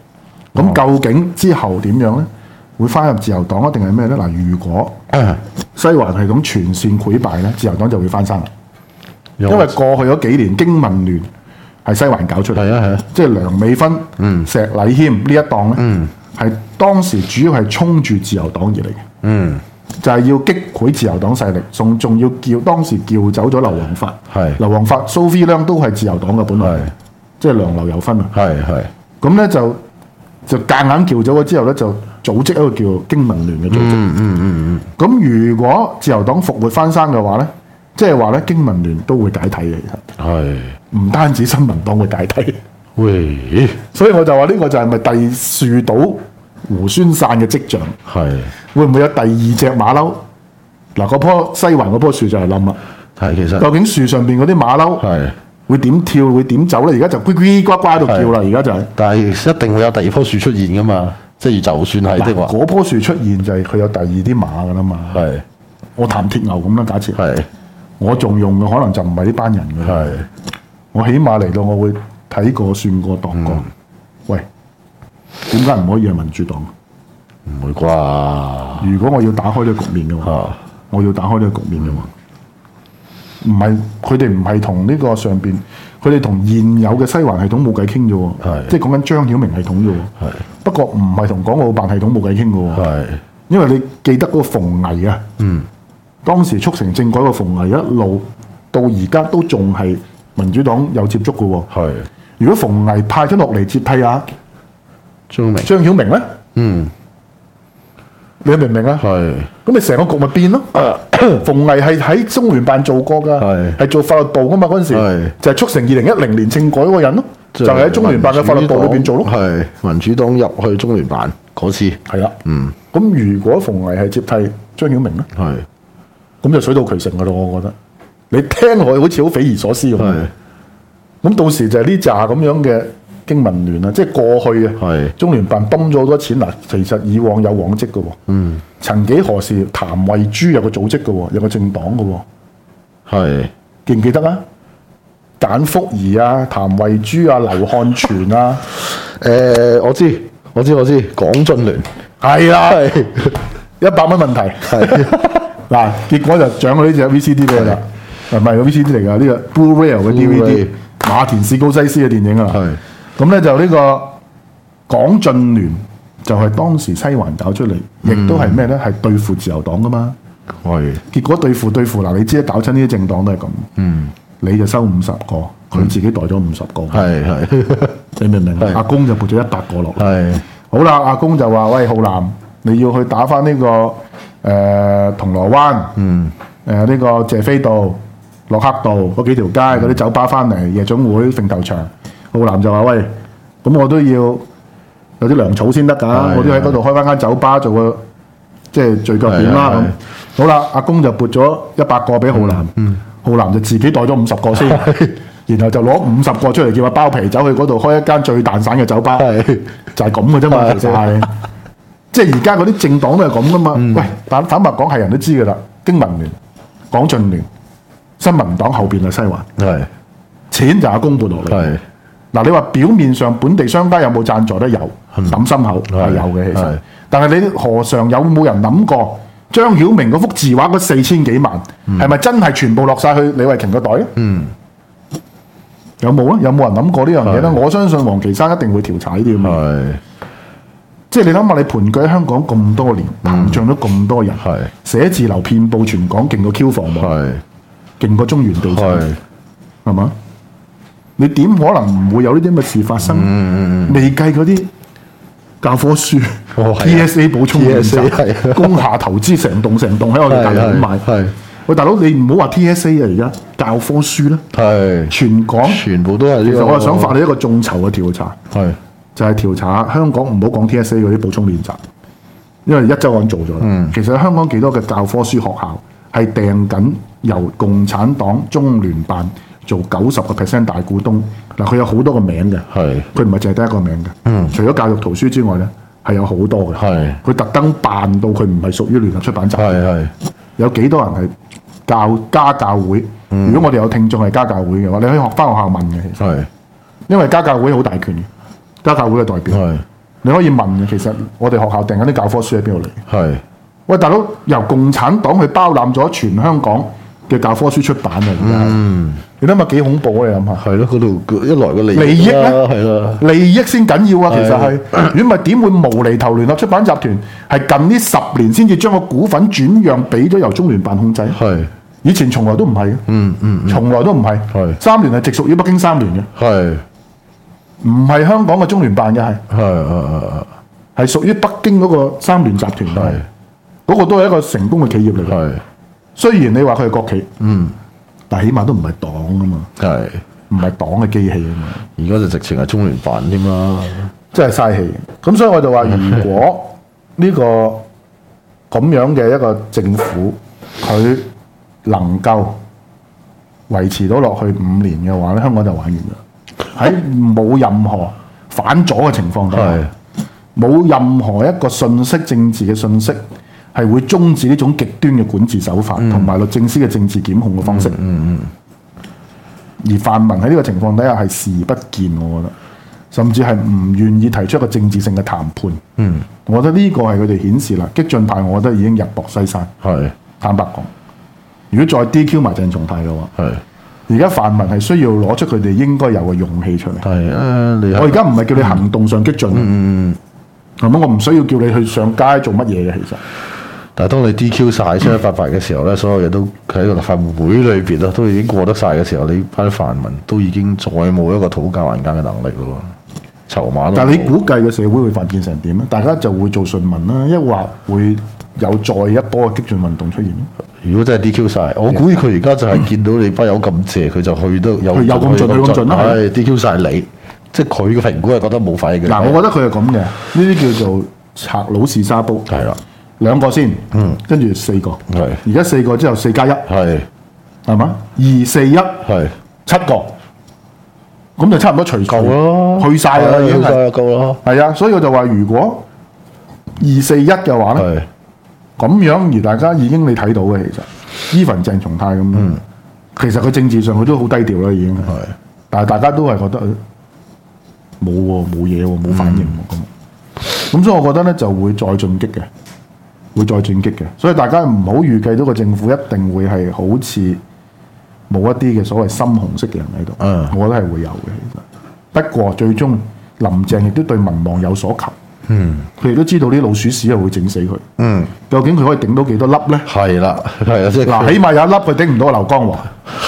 咁究竟之後點樣咧？會翻入自由黨啊，定係咩咧？嗱，如果西環係咁全線潰敗咧，自由黨就會翻生啦。因為過去嗰幾年經民聯係西環搞出嚟， 係啊係啊， 即係梁美芬、嗯、石禮謙呢一檔咧，係、嗯、當時主要係衝住自由黨而嚟嘅，嗯、就係要擊潰自由黨勢力，仲仲要叫當時叫走咗劉皇發， 係劉皇發、蘇菲亮都係自由黨嘅本來，即係梁劉有分啊， 係係， 咁咧就就夾硬叫走咗之後咧，就組織一個叫經民聯嘅組織，嗯嗯嗯嗯，咁如果自由黨復活翻生嘅話咧？即係話咧，經民聯都會解體嘅，其實係唔單止新民黨會解體。喂，所以我就話呢個就係咪第樹島胡宣散嘅跡象？係會唔會有第二隻馬騮？嗱，嗰棵西環嗰棵樹就係冧啦。係其實究竟樹上邊嗰啲馬騮係會點跳會點走咧？而家就呱呱呱呱喺度叫啦，而家就係、是。但係一定會有第二棵樹出現噶嘛？即係就算係的話，嗰棵樹出現就係佢有第二啲馬噶啦嘛。係我談鐵牛咁啦，假設係。我仲用嘅可能就唔係呢班人嘅，係我起碼嚟到我會睇過、算過、度過。嗯、喂，點解唔可以係民主黨？唔會啩？如果我要打開呢個局面嘅話，啊、我要打開呢個局面嘅話，唔係佢哋唔係同呢個上邊，佢哋同現有嘅西環系統冇計傾啫喎，即係講緊張曉明系統啫喎。不過唔係同港澳辦系統冇計傾嘅喎，因為你記得嗰個馮巍啊。嗯。當時促成政改個馮巍一路到而家都仲係民主黨有接觸嘅喎。係。如果馮巍派咗落嚟接替啊張明張曉明咧，嗯，你明唔明啊？係。咁你成個局咪變咯？馮巍係喺中聯辦做過㗎，係係做法律部㗎嘛嗰陣時，就係促成二零一零年政改嗰個人咯，就係喺中聯辦嘅法律部裏邊做咯。係民主黨入去中聯辦嗰次。係啦。嗯。咁如果馮巍係接替張曉明咧？係。咁就水到渠成噶咯，我覺得你聽落去好似好匪夷所思咁。咁到時就係呢扎咁樣嘅經民聯啊，即係過去啊，中聯辦泵咗好多錢嗱。其實以往有往績嘅喎。嗯。曾幾何時，譚慧珠有個組織嘅喎，有個政黨嘅喎。係。記唔記得啊？簡福儀啊，譚慧珠啊，劉漢全啊。誒、呃，我知，我知，我知，港進聯係啊，一百蚊問題係。嗱，結果就獎咗呢隻 V C D 俾佢啦，唔係個 V C D 嚟㗎，呢個 Blu-ray 嘅 D V D， 馬田史高西斯嘅電影啊。咁咧就呢個港進聯就係當時西環搞出嚟，亦都係咩咧？係對付自由黨㗎嘛。係。結果對付對付嗱，你知搞親呢啲政黨都係咁。嗯。你就收五十個，佢自己袋咗五十個。係係。你明唔明？阿公就撥咗一百個落嚟。係。好啦，阿公就話：喂，浩南，你要去打返呢個。誒、呃、銅鑼灣，嗯，誒呢、呃這個謝斐道、駱克道嗰幾條街嗰啲、嗯、酒吧翻嚟，夜總會、揈頭場，浩南就話：喂，咁我都要有啲糧草先得㗎，我都喺嗰度開翻間酒吧做個即係聚腳點啦咁。好啦，阿公就撥咗一百個俾浩南，嗯、浩南就自己袋咗五十個先，然後就攞五十個出嚟叫阿包皮走去嗰度開一間最蛋散嘅酒吧，就係咁嘅啫嘛，其實係。即係而家嗰啲政黨都係咁噶嘛？嗯、喂，坦坦白講係人都知噶啦，經民聯、港進聯、新民黨後邊係西環，係錢就阿公撥落嚟。係嗱，你話表面上本地商家有冇贊助都有，抌心口係有嘅其實。但係你何嘗有冇人諗過張曉明嗰幅字畫嗰四千幾萬係咪、嗯、真係全部落晒去李慧瓊個袋咧？嗯，有冇啊？有冇人諗過呢樣嘢咧？我相信王岐山一定會調查呢啲咁嘅。即係你諗下，你盤踞喺香港咁多年，膨脹咗咁多人，嗯、寫字樓遍佈全港，勁過 Q 房喎，勁過中原地產，係嘛？你點可能唔會有呢啲咁嘅事發生？嗯、未計嗰啲教科書、哦、T S A 補充練習、工廈投資成棟成棟喺我哋大陸買。喂，大佬，你唔好話 T S A 啊，而家教科書咧，係全港全部都係呢個。其實我係想發你一個眾籌嘅調查。係。就係調查香港，唔好講 T S A 嗰啲補充練習，因為一週刊做咗。嗯、其實香港幾多嘅教科書學校係訂緊由共產黨中聯辦做九十個 percent 大股東。嗱，佢有好多個名嘅，佢唔係淨係得一個名嘅。嗯、除咗教育圖書之外咧，係有好多嘅。佢特登辦到佢唔係屬於聯合出版集。有幾多人係教家教會？嗯、如果我哋有聽眾係家教會嘅話，你可以學翻學校問嘅。其實，因為家教會好大權嘅。家教會嘅代表， 你可以問嘅，其實我哋學校訂緊啲教科書喺邊度嚟？ 係喂，大佬，由共產黨去包攬咗全香港嘅教科書出版啊！而家、嗯，你諗下幾恐怖啊！你諗下， 係咯，嗰度一來個利利益咧， 係啦， 利益先緊要啊！其實係，如果唔係點會無厘頭聯合出版集團係近呢十年先至將個股份轉讓俾咗由中聯辦控制？ 係， 以前從來都唔係嘅，嗯嗯，從來都唔係， 係三聯係直屬於北京三聯嘅， 係， 唔係香港嘅中聯辦嘅係， 係係係係屬於北京嗰個三聯集團嘅，嗰個都係一個成功嘅企業嚟嘅。 係， 雖然你話佢係國企，嗯，但係起碼都唔係黨啊嘛， 係， 唔係黨嘅機器啊嘛。 而家就直情係中聯辦添啦， 真係嘥氣。咁所以我就話，如果呢個咁樣嘅一個政府，佢能夠維持到落去五年嘅話咧，香港就玩完啦。喺冇任何反左嘅情況底下，冇任何一個信息政治嘅信息係會終止呢種極端嘅管治手法，同埋、嗯、律政司嘅政治檢控嘅方式。嗯嗯嗯、而泛民喺呢個情況底下係視而不見，我覺得，甚至係唔願意提出一個政治性嘅談判。嗯，我覺得呢個係佢哋顯示啦，激進派我覺得已經日薄西山。係坦白講，如果再 D Q 埋鄭松泰嘅話，係而家泛民係需要攞出佢哋應該有嘅勇氣出嚟。係啊，你我而家唔係叫你行動上激進。嗯，係咪？我唔需要叫你去上街做乜嘢嘅，其實。 但係當你 D Q 晒七七八八嘅時候咧，所有嘢都喺個立法會裏邊咯，都已經過得晒嘅時候，你班泛民都已經再冇一個討價還價嘅能力咯，籌碼都。 但係你估計個社會會發展成點咧？大家就會做順民啦，抑或會有再一波嘅激進運動出現？ 如果真係 D Q 晒，我估佢而家就係見到你班友咁借，佢就去都有有咁盡，有咁盡啦。 係 D Q 晒你，即係佢嘅評估係覺得冇反應嘅。 嗱，我覺得佢係咁嘅，呢啲叫做賊佬試沙煲。係啦。兩個先，嗯，跟住四個，係，而家四個之後四加一，係，係嘛？二四一，係，七個，咁就差唔多除夠咯，去晒啦，已經係夠啦，係啊，所以我就話，如果二四一嘅話咧，咁樣而大家已經你睇到嘅，其實 even 鄭松泰咁樣，嗯、其實佢政治上佢都好低調啦，已經係，但係大家都係覺得冇喎，冇嘢喎，冇反應喎，咁、嗯，咁所以我覺得咧就會再進擊嘅。會再轉擊嘅，所以大家唔好預計到個政府一定會係好似冇一啲嘅所謂深紅色嘅人喺度。嗯，我覺得係會有嘅。其實不過最終林鄭亦都對民望有所求。嗯，佢亦都知道啲老鼠屎係會整死佢。嗯，究竟佢可以頂到幾多粒咧？係啦，係啊，即係嗱，起碼有一粒佢頂唔到劉江華，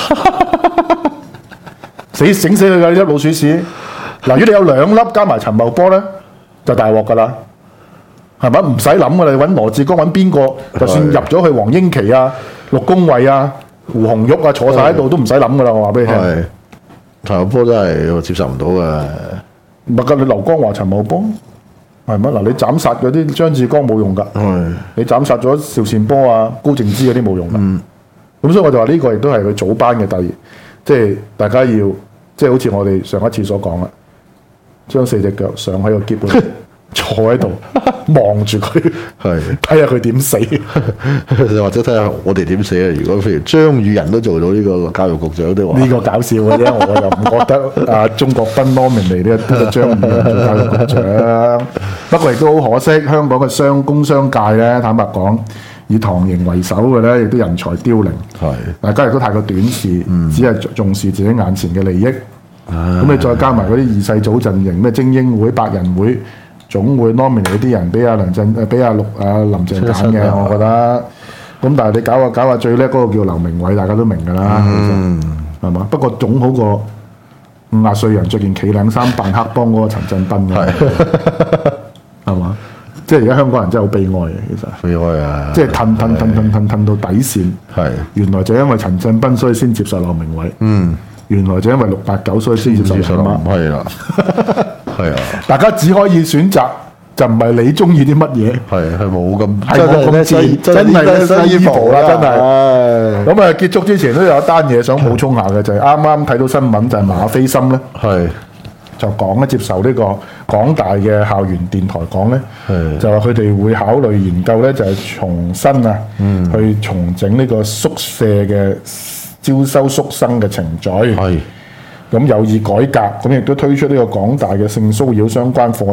死整死佢㗎呢粒老鼠屎。嗱，如果你有兩粒加埋陳茂波咧，就大鑊㗎啦。係咪唔使諗㗎啦？你揾羅致光揾邊個？就算入咗去黃英琦啊、陸恭蕙啊、胡紅玉啊坐晒喺度都唔使諗㗎啦！我話俾你聽。 陳茂波真係我接受唔到嘅。 唔係㗎，你劉江華、陳茂波係咪？嗱，你斬殺嗰啲張志剛冇用㗎。係。你斬殺咗邵善波啊、高靜芝嗰啲冇用㗎。嗯。咁所以我就話呢個亦都係佢組班嘅第二，即係大家要即係好似我哋上一次所講啦，將四隻腳上喺個篋度。坐喺度望住佢，係睇下佢點死， 或者睇下我哋點死啊！如果譬如張宇人都做到呢個教育局長都話呢個搞笑嘅啫，我又唔覺得啊，鍾國斌 nominate 呢個張宇人做教育局長。不過亦都好可惜，香港嘅商工商界咧，坦白講，以唐營為首嘅咧，亦都人才凋零。係大家亦都太過短視，嗯、只係重視自己眼前嘅利益。咁、嗯、你再加埋嗰啲二世祖陣營，咩精英會、百人會。總會 nominate 啲人俾阿梁振誒俾阿陸阿林鄭揀嘅，我覺得。咁但係你搞下搞下最叻嗰個叫劉鳴煒，大家都明㗎啦，係嘛、嗯？不過總好過五廿歲人着件企領衫扮黑幫嗰個陳振彬嘅，係嘛？即係而家香港人真係好悲哀嘅，其實。悲哀啊！即係褪褪褪褪褪褪到底線。係。原來就因為陳振彬所以先接受劉鳴煒。嗯。原來就因為六八九所以先接受陳媽。係啦。係啊！大家只可以選擇，就唔係你中意啲乜嘢。係係冇咁，係冇咁自，真係新衣服啦，真係。咁啊，結束之前都有一單嘢想補充下嘅，就係啱啱睇到新聞，就係馬斐森咧，係就講咧接受呢個港大嘅校園電台講咧，就話佢哋會考慮研究咧，就係重新啊，去重整呢個宿舍嘅招收宿生嘅程序。係。咁有意改革，咁亦都推出呢個港大嘅性騷擾相關課程，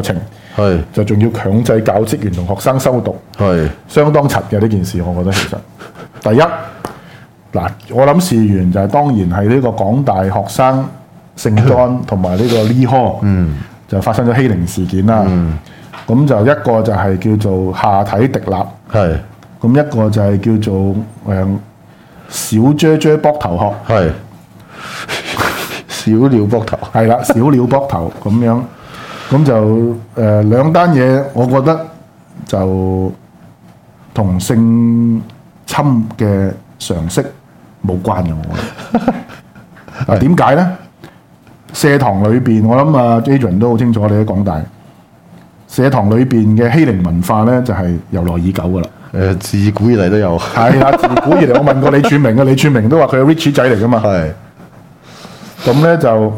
係就仲要強制教職員同學生修讀， 係相當柒嘅呢件事，我覺得其實第一嗱，我諗事源就係當然係呢個港大學生聖莊同埋呢個 Lee Hall，嗯，就發生咗欺凌事件啦。嗯，咁就一個就係叫做下體滴立， 係咁一個就係叫做誒、呃、小啫啫膊頭殼， 係小鳥膊頭， 係啦，小鳥膊頭咁樣，咁就誒、呃、兩單嘢，我覺得就同性侵嘅常識冇關嘅，我覺得。啊，點解咧？社堂裏邊，我諗啊 Adrian 都好清楚，你喺港大社堂裏邊嘅欺凌文化咧，就係、是、由來已久噶啦。 誒、呃，自古以嚟都有。 係啦，自古以嚟，我問過李柱銘嘅，李柱銘都話佢係 Richie 仔嚟噶嘛。 係。 咁咧就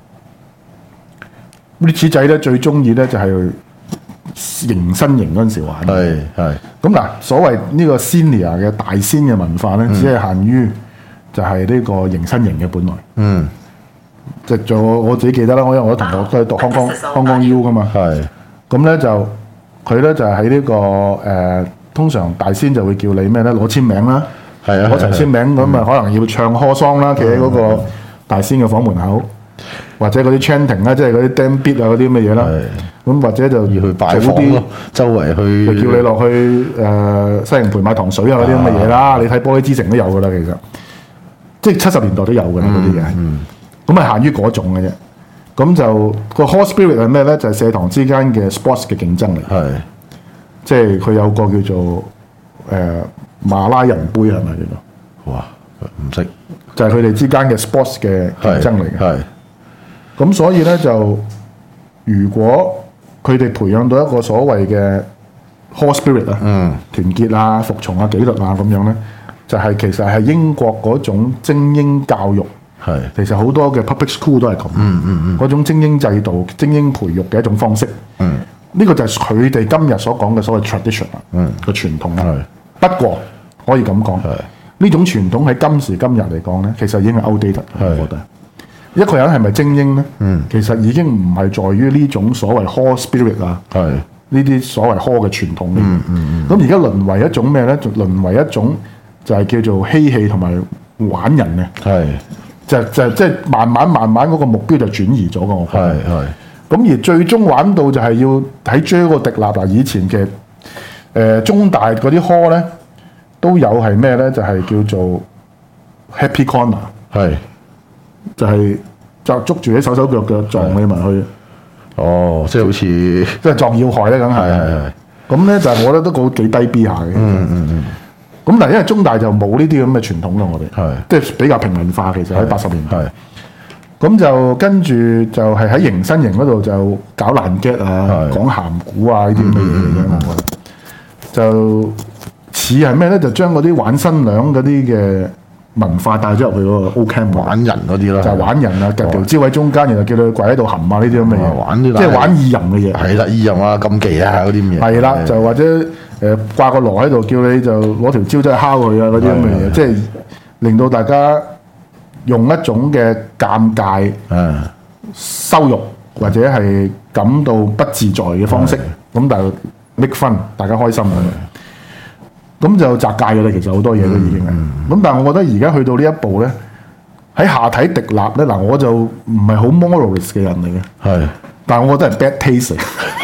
Richie 仔咧最中意咧就係迎新營嗰陣時玩。 係係。 咁嗱，所謂呢個 senior 嘅大仙嘅文化咧，嗯、只係限於就係呢個迎新營嘅本來。嗯。即係做我自己記得啦，我因為我啲同學都係讀香港香港 U 噶嘛。係。咁咧就佢咧就喺呢、這個誒、呃，通常大仙就會叫你咩咧攞簽名啦。係啊。攞齊簽名咁啊，可能要唱科桑啦，企喺嗰個大仙嘅房門口，或者嗰啲 chanting 啦，即係嗰啲 damn beat 啊嗰啲咁嘅嘢啦。咁或者就要去拜訪咯，周圍去。 就叫你落去誒、呃、西營盤買糖水啊嗰啲咁嘅嘢啦。你睇玻璃之城都有噶啦，其實即係七十年代都有噶啦嗰啲嘢。咁係限於嗰種嘅啫。咁就個 hall spirit 係咩咧？就係、是、社堂之間嘅 sports 嘅競爭嚟。係，即係佢有個叫做誒、呃、馬拉人杯係咪叫做？哇，唔識。就係佢哋之間嘅 sports 嘅競爭嚟嘅。係。咁所以咧就，如果佢哋培養到一個所謂嘅 hall spirit 啊，嗯，團結啊、服從啊、紀律啊咁樣咧，就係、是、其實係英國嗰種精英教育。係，其實好多嘅 public school 都係咁，嗯嗯嗯，嗰種精英制度、精英培育嘅一種方式，嗯，呢個就係佢哋今日所講嘅所謂 tradition 啊，嗯，個傳統啦。不過可以咁講，呢種傳統喺今時今日嚟講咧，其實已經係 outdated。我覺得一個人係咪精英咧？嗯，其實已經唔係在於呢種所謂 hall spirit 啊，係呢啲所謂 hall 嘅傳統嘅。嗯嗯，咁而家淪為一種咩咧？就淪為一種就係叫做嬉戲同埋玩人嘅。係。就就即係慢慢慢慢嗰個目標就轉移咗嘅，我覺得。係係。咁而最終玩到就係要喺追個迪立嗱，以前嘅誒、呃、中大嗰啲 hall 咧都有係咩咧？就係、是、叫做 Happy Corner。係。就係、是、就捉住啲手手腳腳撞你埋去。哦，即係好似即係撞要害咧，梗係。係係係。咁咧就係我覺得都好幾低 B 下嘅。嗯嗯嗯。咁但係因為中大就冇呢啲咁嘅傳統啦，我哋係即係比較平民化，其實喺八十年代。咁就跟住就係喺迎新營嗰度就搞爛 get 啊，講鹹古啊呢啲咁嘅嘢嚟嘅，我覺得就似係咩咧？就將嗰啲玩新娘嗰啲嘅文化帶咗入去嗰個 O Camp 玩人嗰啲啦，就係玩人啊，夾條蕉喺中間，然後叫佢跪喺度含啊呢啲咁嘅嘢，玩啲即係玩意淫嘅嘢。係啦，意淫啊、禁忌啊嗰啲咁嘢。係啦，就或者誒掛個鑼喺度，叫你就攞條蕉仔敲佢啊嗰啲咁嘅嘢，即係令到大家用一種嘅尷尬、羞辱或者係感到不自在嘅方式，咁但係 make fun，大家開心咁樣。咁就窄界嘅啦，其實好多嘢都已經係。咁、嗯、但係我覺得而家去到呢一步咧，喺下體滴立咧，嗱我就唔係好 moralist 嘅人嚟嘅。係，但係我覺得係 bad taste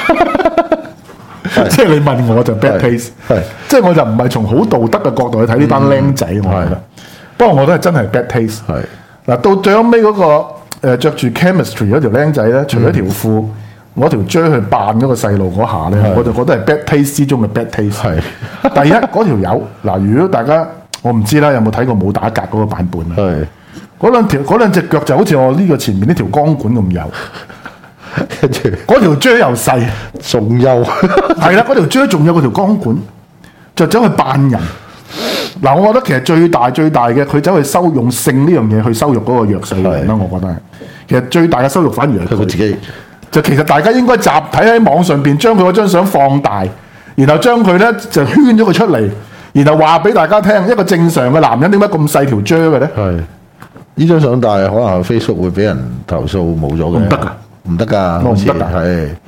即係你問我就 bad taste。係，即係我就唔係從好道德嘅角度去睇呢班僆仔，我覺得。不過我覺得係真係 bad taste。係。嗱到最後尾嗰個誒著住 chemistry 嗰條僆仔咧，除咗條褲。嗯我條追去扮嗰個細路嗰下咧，我就覺得係 bad taste 之中嘅 bad taste。係第一嗰條友嗱，如果大家我唔知啦，有冇睇過武打格嗰個版本啊？係嗰兩條嗰兩隻腳就好似我呢個前面呢條光管咁幼，跟住嗰條追又細，仲幼係啦，嗰條追仲有嗰條光管，就走去扮人。嗱，我覺得其實最大最大嘅，佢走去收用性呢樣嘢去羞辱嗰個弱勢人啦。我覺得係，其實最大嘅羞辱反而係佢自己。就其實大家應該集體喺網上邊將佢嗰張相放大，然後將佢咧就圈咗佢出嚟，然後話俾大家聽，一個正常嘅男人點解咁細條啫嘅咧？係呢張相大可能 Facebook 會俾人投訴冇咗嘅。唔得㗎，唔得㗎，唔得㗎，係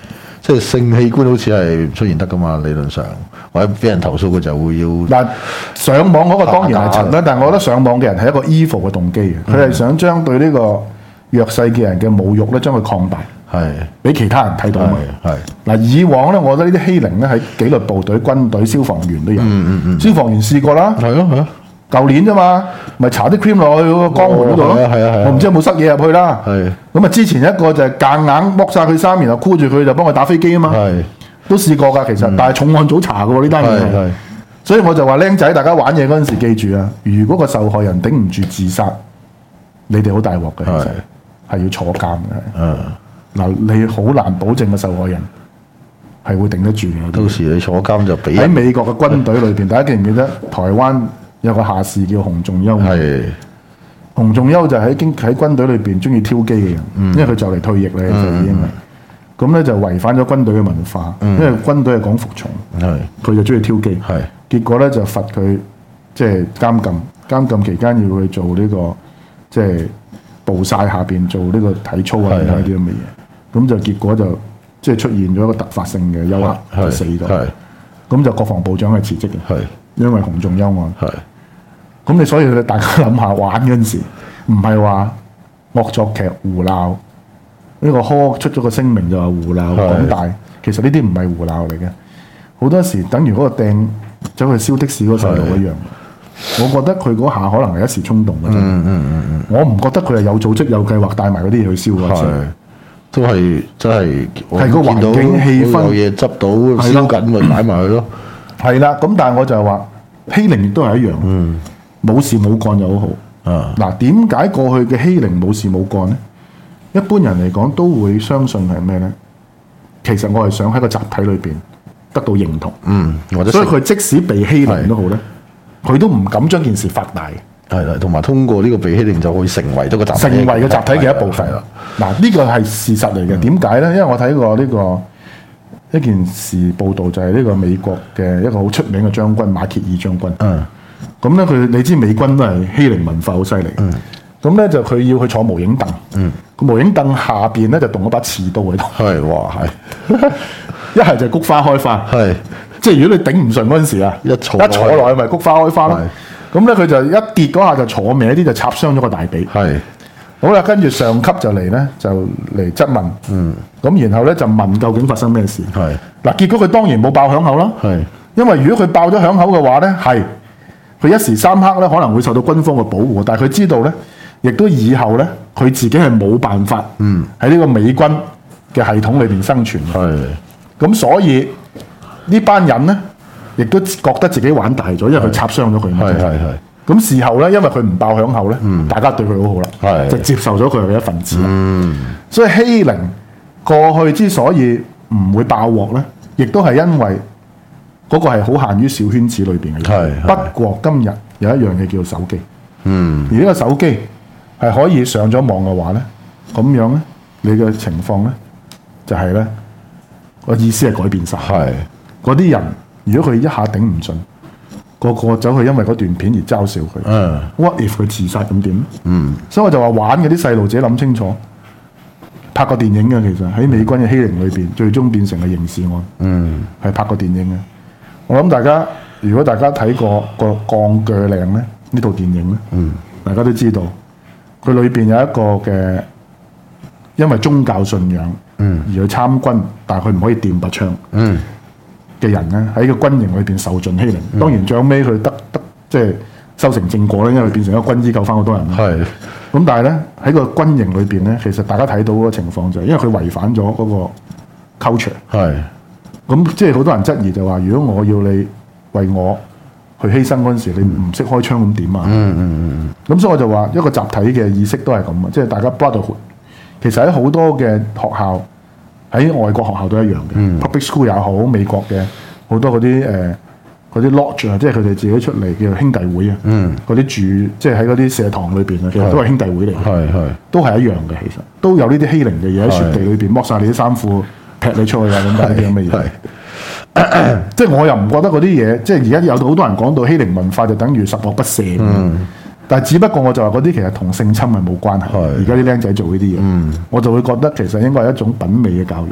即係性器官好似係出現得噶嘛，理論上或者俾人投訴佢就會要嗱，上網嗰個當然係陳啦，但係我覺得上網嘅人係一個 evil 嘅動機嘅，佢係想將對呢個弱勢嘅人嘅侮辱咧，將佢擴大， 係俾其他人睇到嘛。 係嗱，以往咧，我覺得呢啲欺凌咧喺紀律部隊、軍隊、消防員都有。嗯嗯嗯，消防員試過啦。 係咯係咯。 舊年啫嘛，咪搽啲 cream 落去嗰個肛門嗰度咯。 係啊係啊係啊我唔知有冇塞嘢入去啦。 係。 咁啊，之前一個就係夾硬剝晒佢衫，然後箍住佢就幫佢打飛機啊嘛。 係。 都試過㗎，其實，但係重案組查嘅喎呢單嘢係係。 所以我就話僆仔，大家玩嘢嗰陣時記住啊，如果個受害人頂唔住自殺，你哋好大鑊嘅，其實係要坐監嘅。 嗯。 嗱，你好難保證個受害人係會頂得住嘅。 到時你坐監就俾喺美國嘅軍隊裏邊，大家記唔記得台灣有個下士叫洪仲丘？ 係。 洪仲丘就喺經喺軍隊裏邊中意挑機嘅人， 嗯、 因為佢就嚟退役咧，就已經係。咁咧就違反咗軍隊嘅文化， 嗯、 因為軍隊係講服從，佢就中意挑機，結果咧就罰佢即係監禁，監禁期間要佢做呢、這個即係暴曬下邊做呢個體操啊呢啲咁嘅嘢，咁就結果就即係出現咗一個突發性嘅憂鬱，就死咗。咁就國防部長係辭職嘅，因為洪仲丘案。咁你所以大家諗下玩嗰陣時，唔係話惡作劇胡鬧。呢個科出咗個聲明就話胡鬧港大，其實呢啲唔係胡鬧嚟嘅，好多時等於嗰個掟走去燒的士嗰個細路一樣。我覺得佢嗰下可能係一時衝動嘅啫。嗯嗯嗯我唔覺得佢係有組織有計劃帶埋嗰啲嘢去燒嗰陣。 都係真係係個環境氣氛有嘢執到燒緊咪擺埋佢咯。 係啦，咁但係我就係話欺凌亦都係一樣。嗯，冇事冇幹就好好。啊，嗱，點解過去嘅欺凌冇事冇幹咧？一般人嚟講都會相信係咩咧？其實我係想喺個集體裏邊得到認同，嗯，所以佢即使被欺凌都好咧，佢都唔敢將件事發大。 係啦，同埋通過呢個被欺凌就會成為咗個集體， 成為個集體嘅一部分啦。嗱，呢個係事實嚟嘅。點解咧？因為我睇過呢個一件事報導，就係呢個美國嘅一個好出名嘅將軍馬歇爾將軍。嗯，咁咧佢你知美軍都係欺凌文化好犀利。嗯。咁咧就佢要去坐無影凳，嗯，個無影凳下邊咧就動咗把刺刀喺度， 係哇係， 一係就菊花開花，係，即係如果你頂唔順嗰陣時啊，一坐一坐落去咪菊花開花咯，咁咧佢就一跌嗰下就坐歪啲就插傷咗個大髀，係，好啦，跟住上級就嚟咧就嚟質問，嗯，咁然後咧就問究竟發生咩事，係，嗱結果佢當然冇爆響口啦，係，因為如果佢爆咗響口嘅話咧，係，佢一時三刻咧可能會受到軍方嘅保護，但係佢知道咧。亦都以後咧，佢自己係冇辦法喺呢個美軍嘅系統裏邊生存嘅。係，咁所以呢班人咧，亦都覺得自己玩大咗，因為佢插傷咗佢。係係係。咁事後咧，因為佢唔爆響口咧，嗯、大家對佢好好啦，係就接受咗佢係一份子。嗯，所以欺凌過去之所以唔會爆鑊咧，亦都係因為嗰個係好限於小圈子裏邊嘅。係。不過今日有一樣嘢叫做手機。嗯。而呢個手機係可以上咗網嘅話咧，咁樣咧，你嘅情況咧就係咧個意思係改變晒。係嗰啲人，如果佢一下頂唔順，個個走去因為嗰段片而嘲笑佢。嗯。What if 佢自殺咁點？嗯。所以我就話玩嗰啲細路仔諗清楚，拍過電影嘅其實喺美軍嘅欺凌裏邊，最終變成係刑事案。嗯。係拍過電影嘅。我諗大家如果大家睇過個《鋼鋸嶺》咧，呢套電影咧，嗯，大家都知道。佢裏邊有一個嘅，因為宗教信仰而去參軍，但係佢唔可以掂拔槍嘅人咧，喺個軍營裏邊受盡欺凌。嗯、當然最後尾佢得得即係修成正果咧，因為變成一個軍醫救翻好多人。係咁、嗯，但係咧喺個軍營裏邊咧，其實大家睇到嗰個情況就係，因為佢違反咗嗰個 culture。係咁，即係好多人質疑就話，如果我要你為我去犧牲嗰陣時，你唔識開槍咁點啊？嗯嗯嗯。咁所以我就話一個集體嘅意識都係咁啊，即係大家 brotherhood。其實喺好多嘅學校，喺外國學校都一樣嘅。嗯、public school 也好，美國嘅好多嗰啲誒嗰啲 lodge 啊，即係佢哋自己出嚟叫兄弟會啊。嗯。嗰啲住即係喺嗰啲社堂裏邊啊，其實都係兄弟會嚟嘅。係係。都係一樣嘅，其實都有呢啲欺凌嘅嘢喺雪地裏邊剝晒你啲衫褲，劈你出去啊咁樣啲咁嘅嘢。即係我又唔覺得嗰啲嘢，即係而家有好多人講到欺凌文化就等於十惡不赦。嗯、但係只不過我就話嗰啲其實同性侵係冇關係。而家啲僆仔做呢啲嘢，嗯、我就會覺得其實應該係一種品味嘅教育。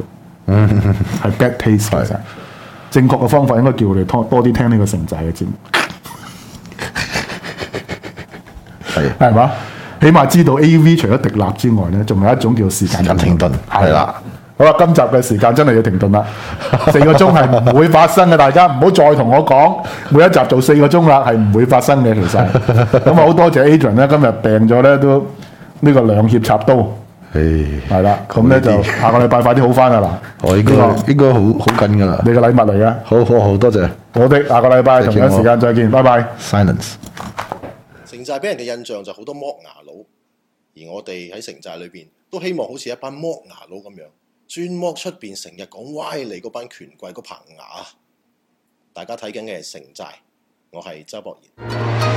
係 bad taste 其實。正確嘅方法應該叫我哋多多啲聽呢個城寨嘅節目， 係係嘛？起碼知道 A V 除咗滴蠟之外咧，仲有一種叫時間停頓，係啦。 好啦，今集嘅時間真係要停頓啦，四個鐘係唔會發生嘅，大家唔好再同我講每一集做四個鐘啦，係唔會發生嘅其實。咁啊好多謝 Adrian 咧，今日病咗咧都呢個兩肋插刀，係啦，咁咧就下個禮拜快啲好翻啊嗱， 我應該應該好好緊㗎啦， 你嘅禮物嚟嘅， 好好好多謝， 我哋下個禮拜同樣時間再見，拜拜。 Silence。 城寨俾人嘅印象就好多剝牙佬，而我哋喺城寨裏邊都希望好似一班剝牙佬咁樣，專剝出邊成日講歪理嗰班權貴嗰棚牙。大家睇緊嘅係城寨，我係周博賢。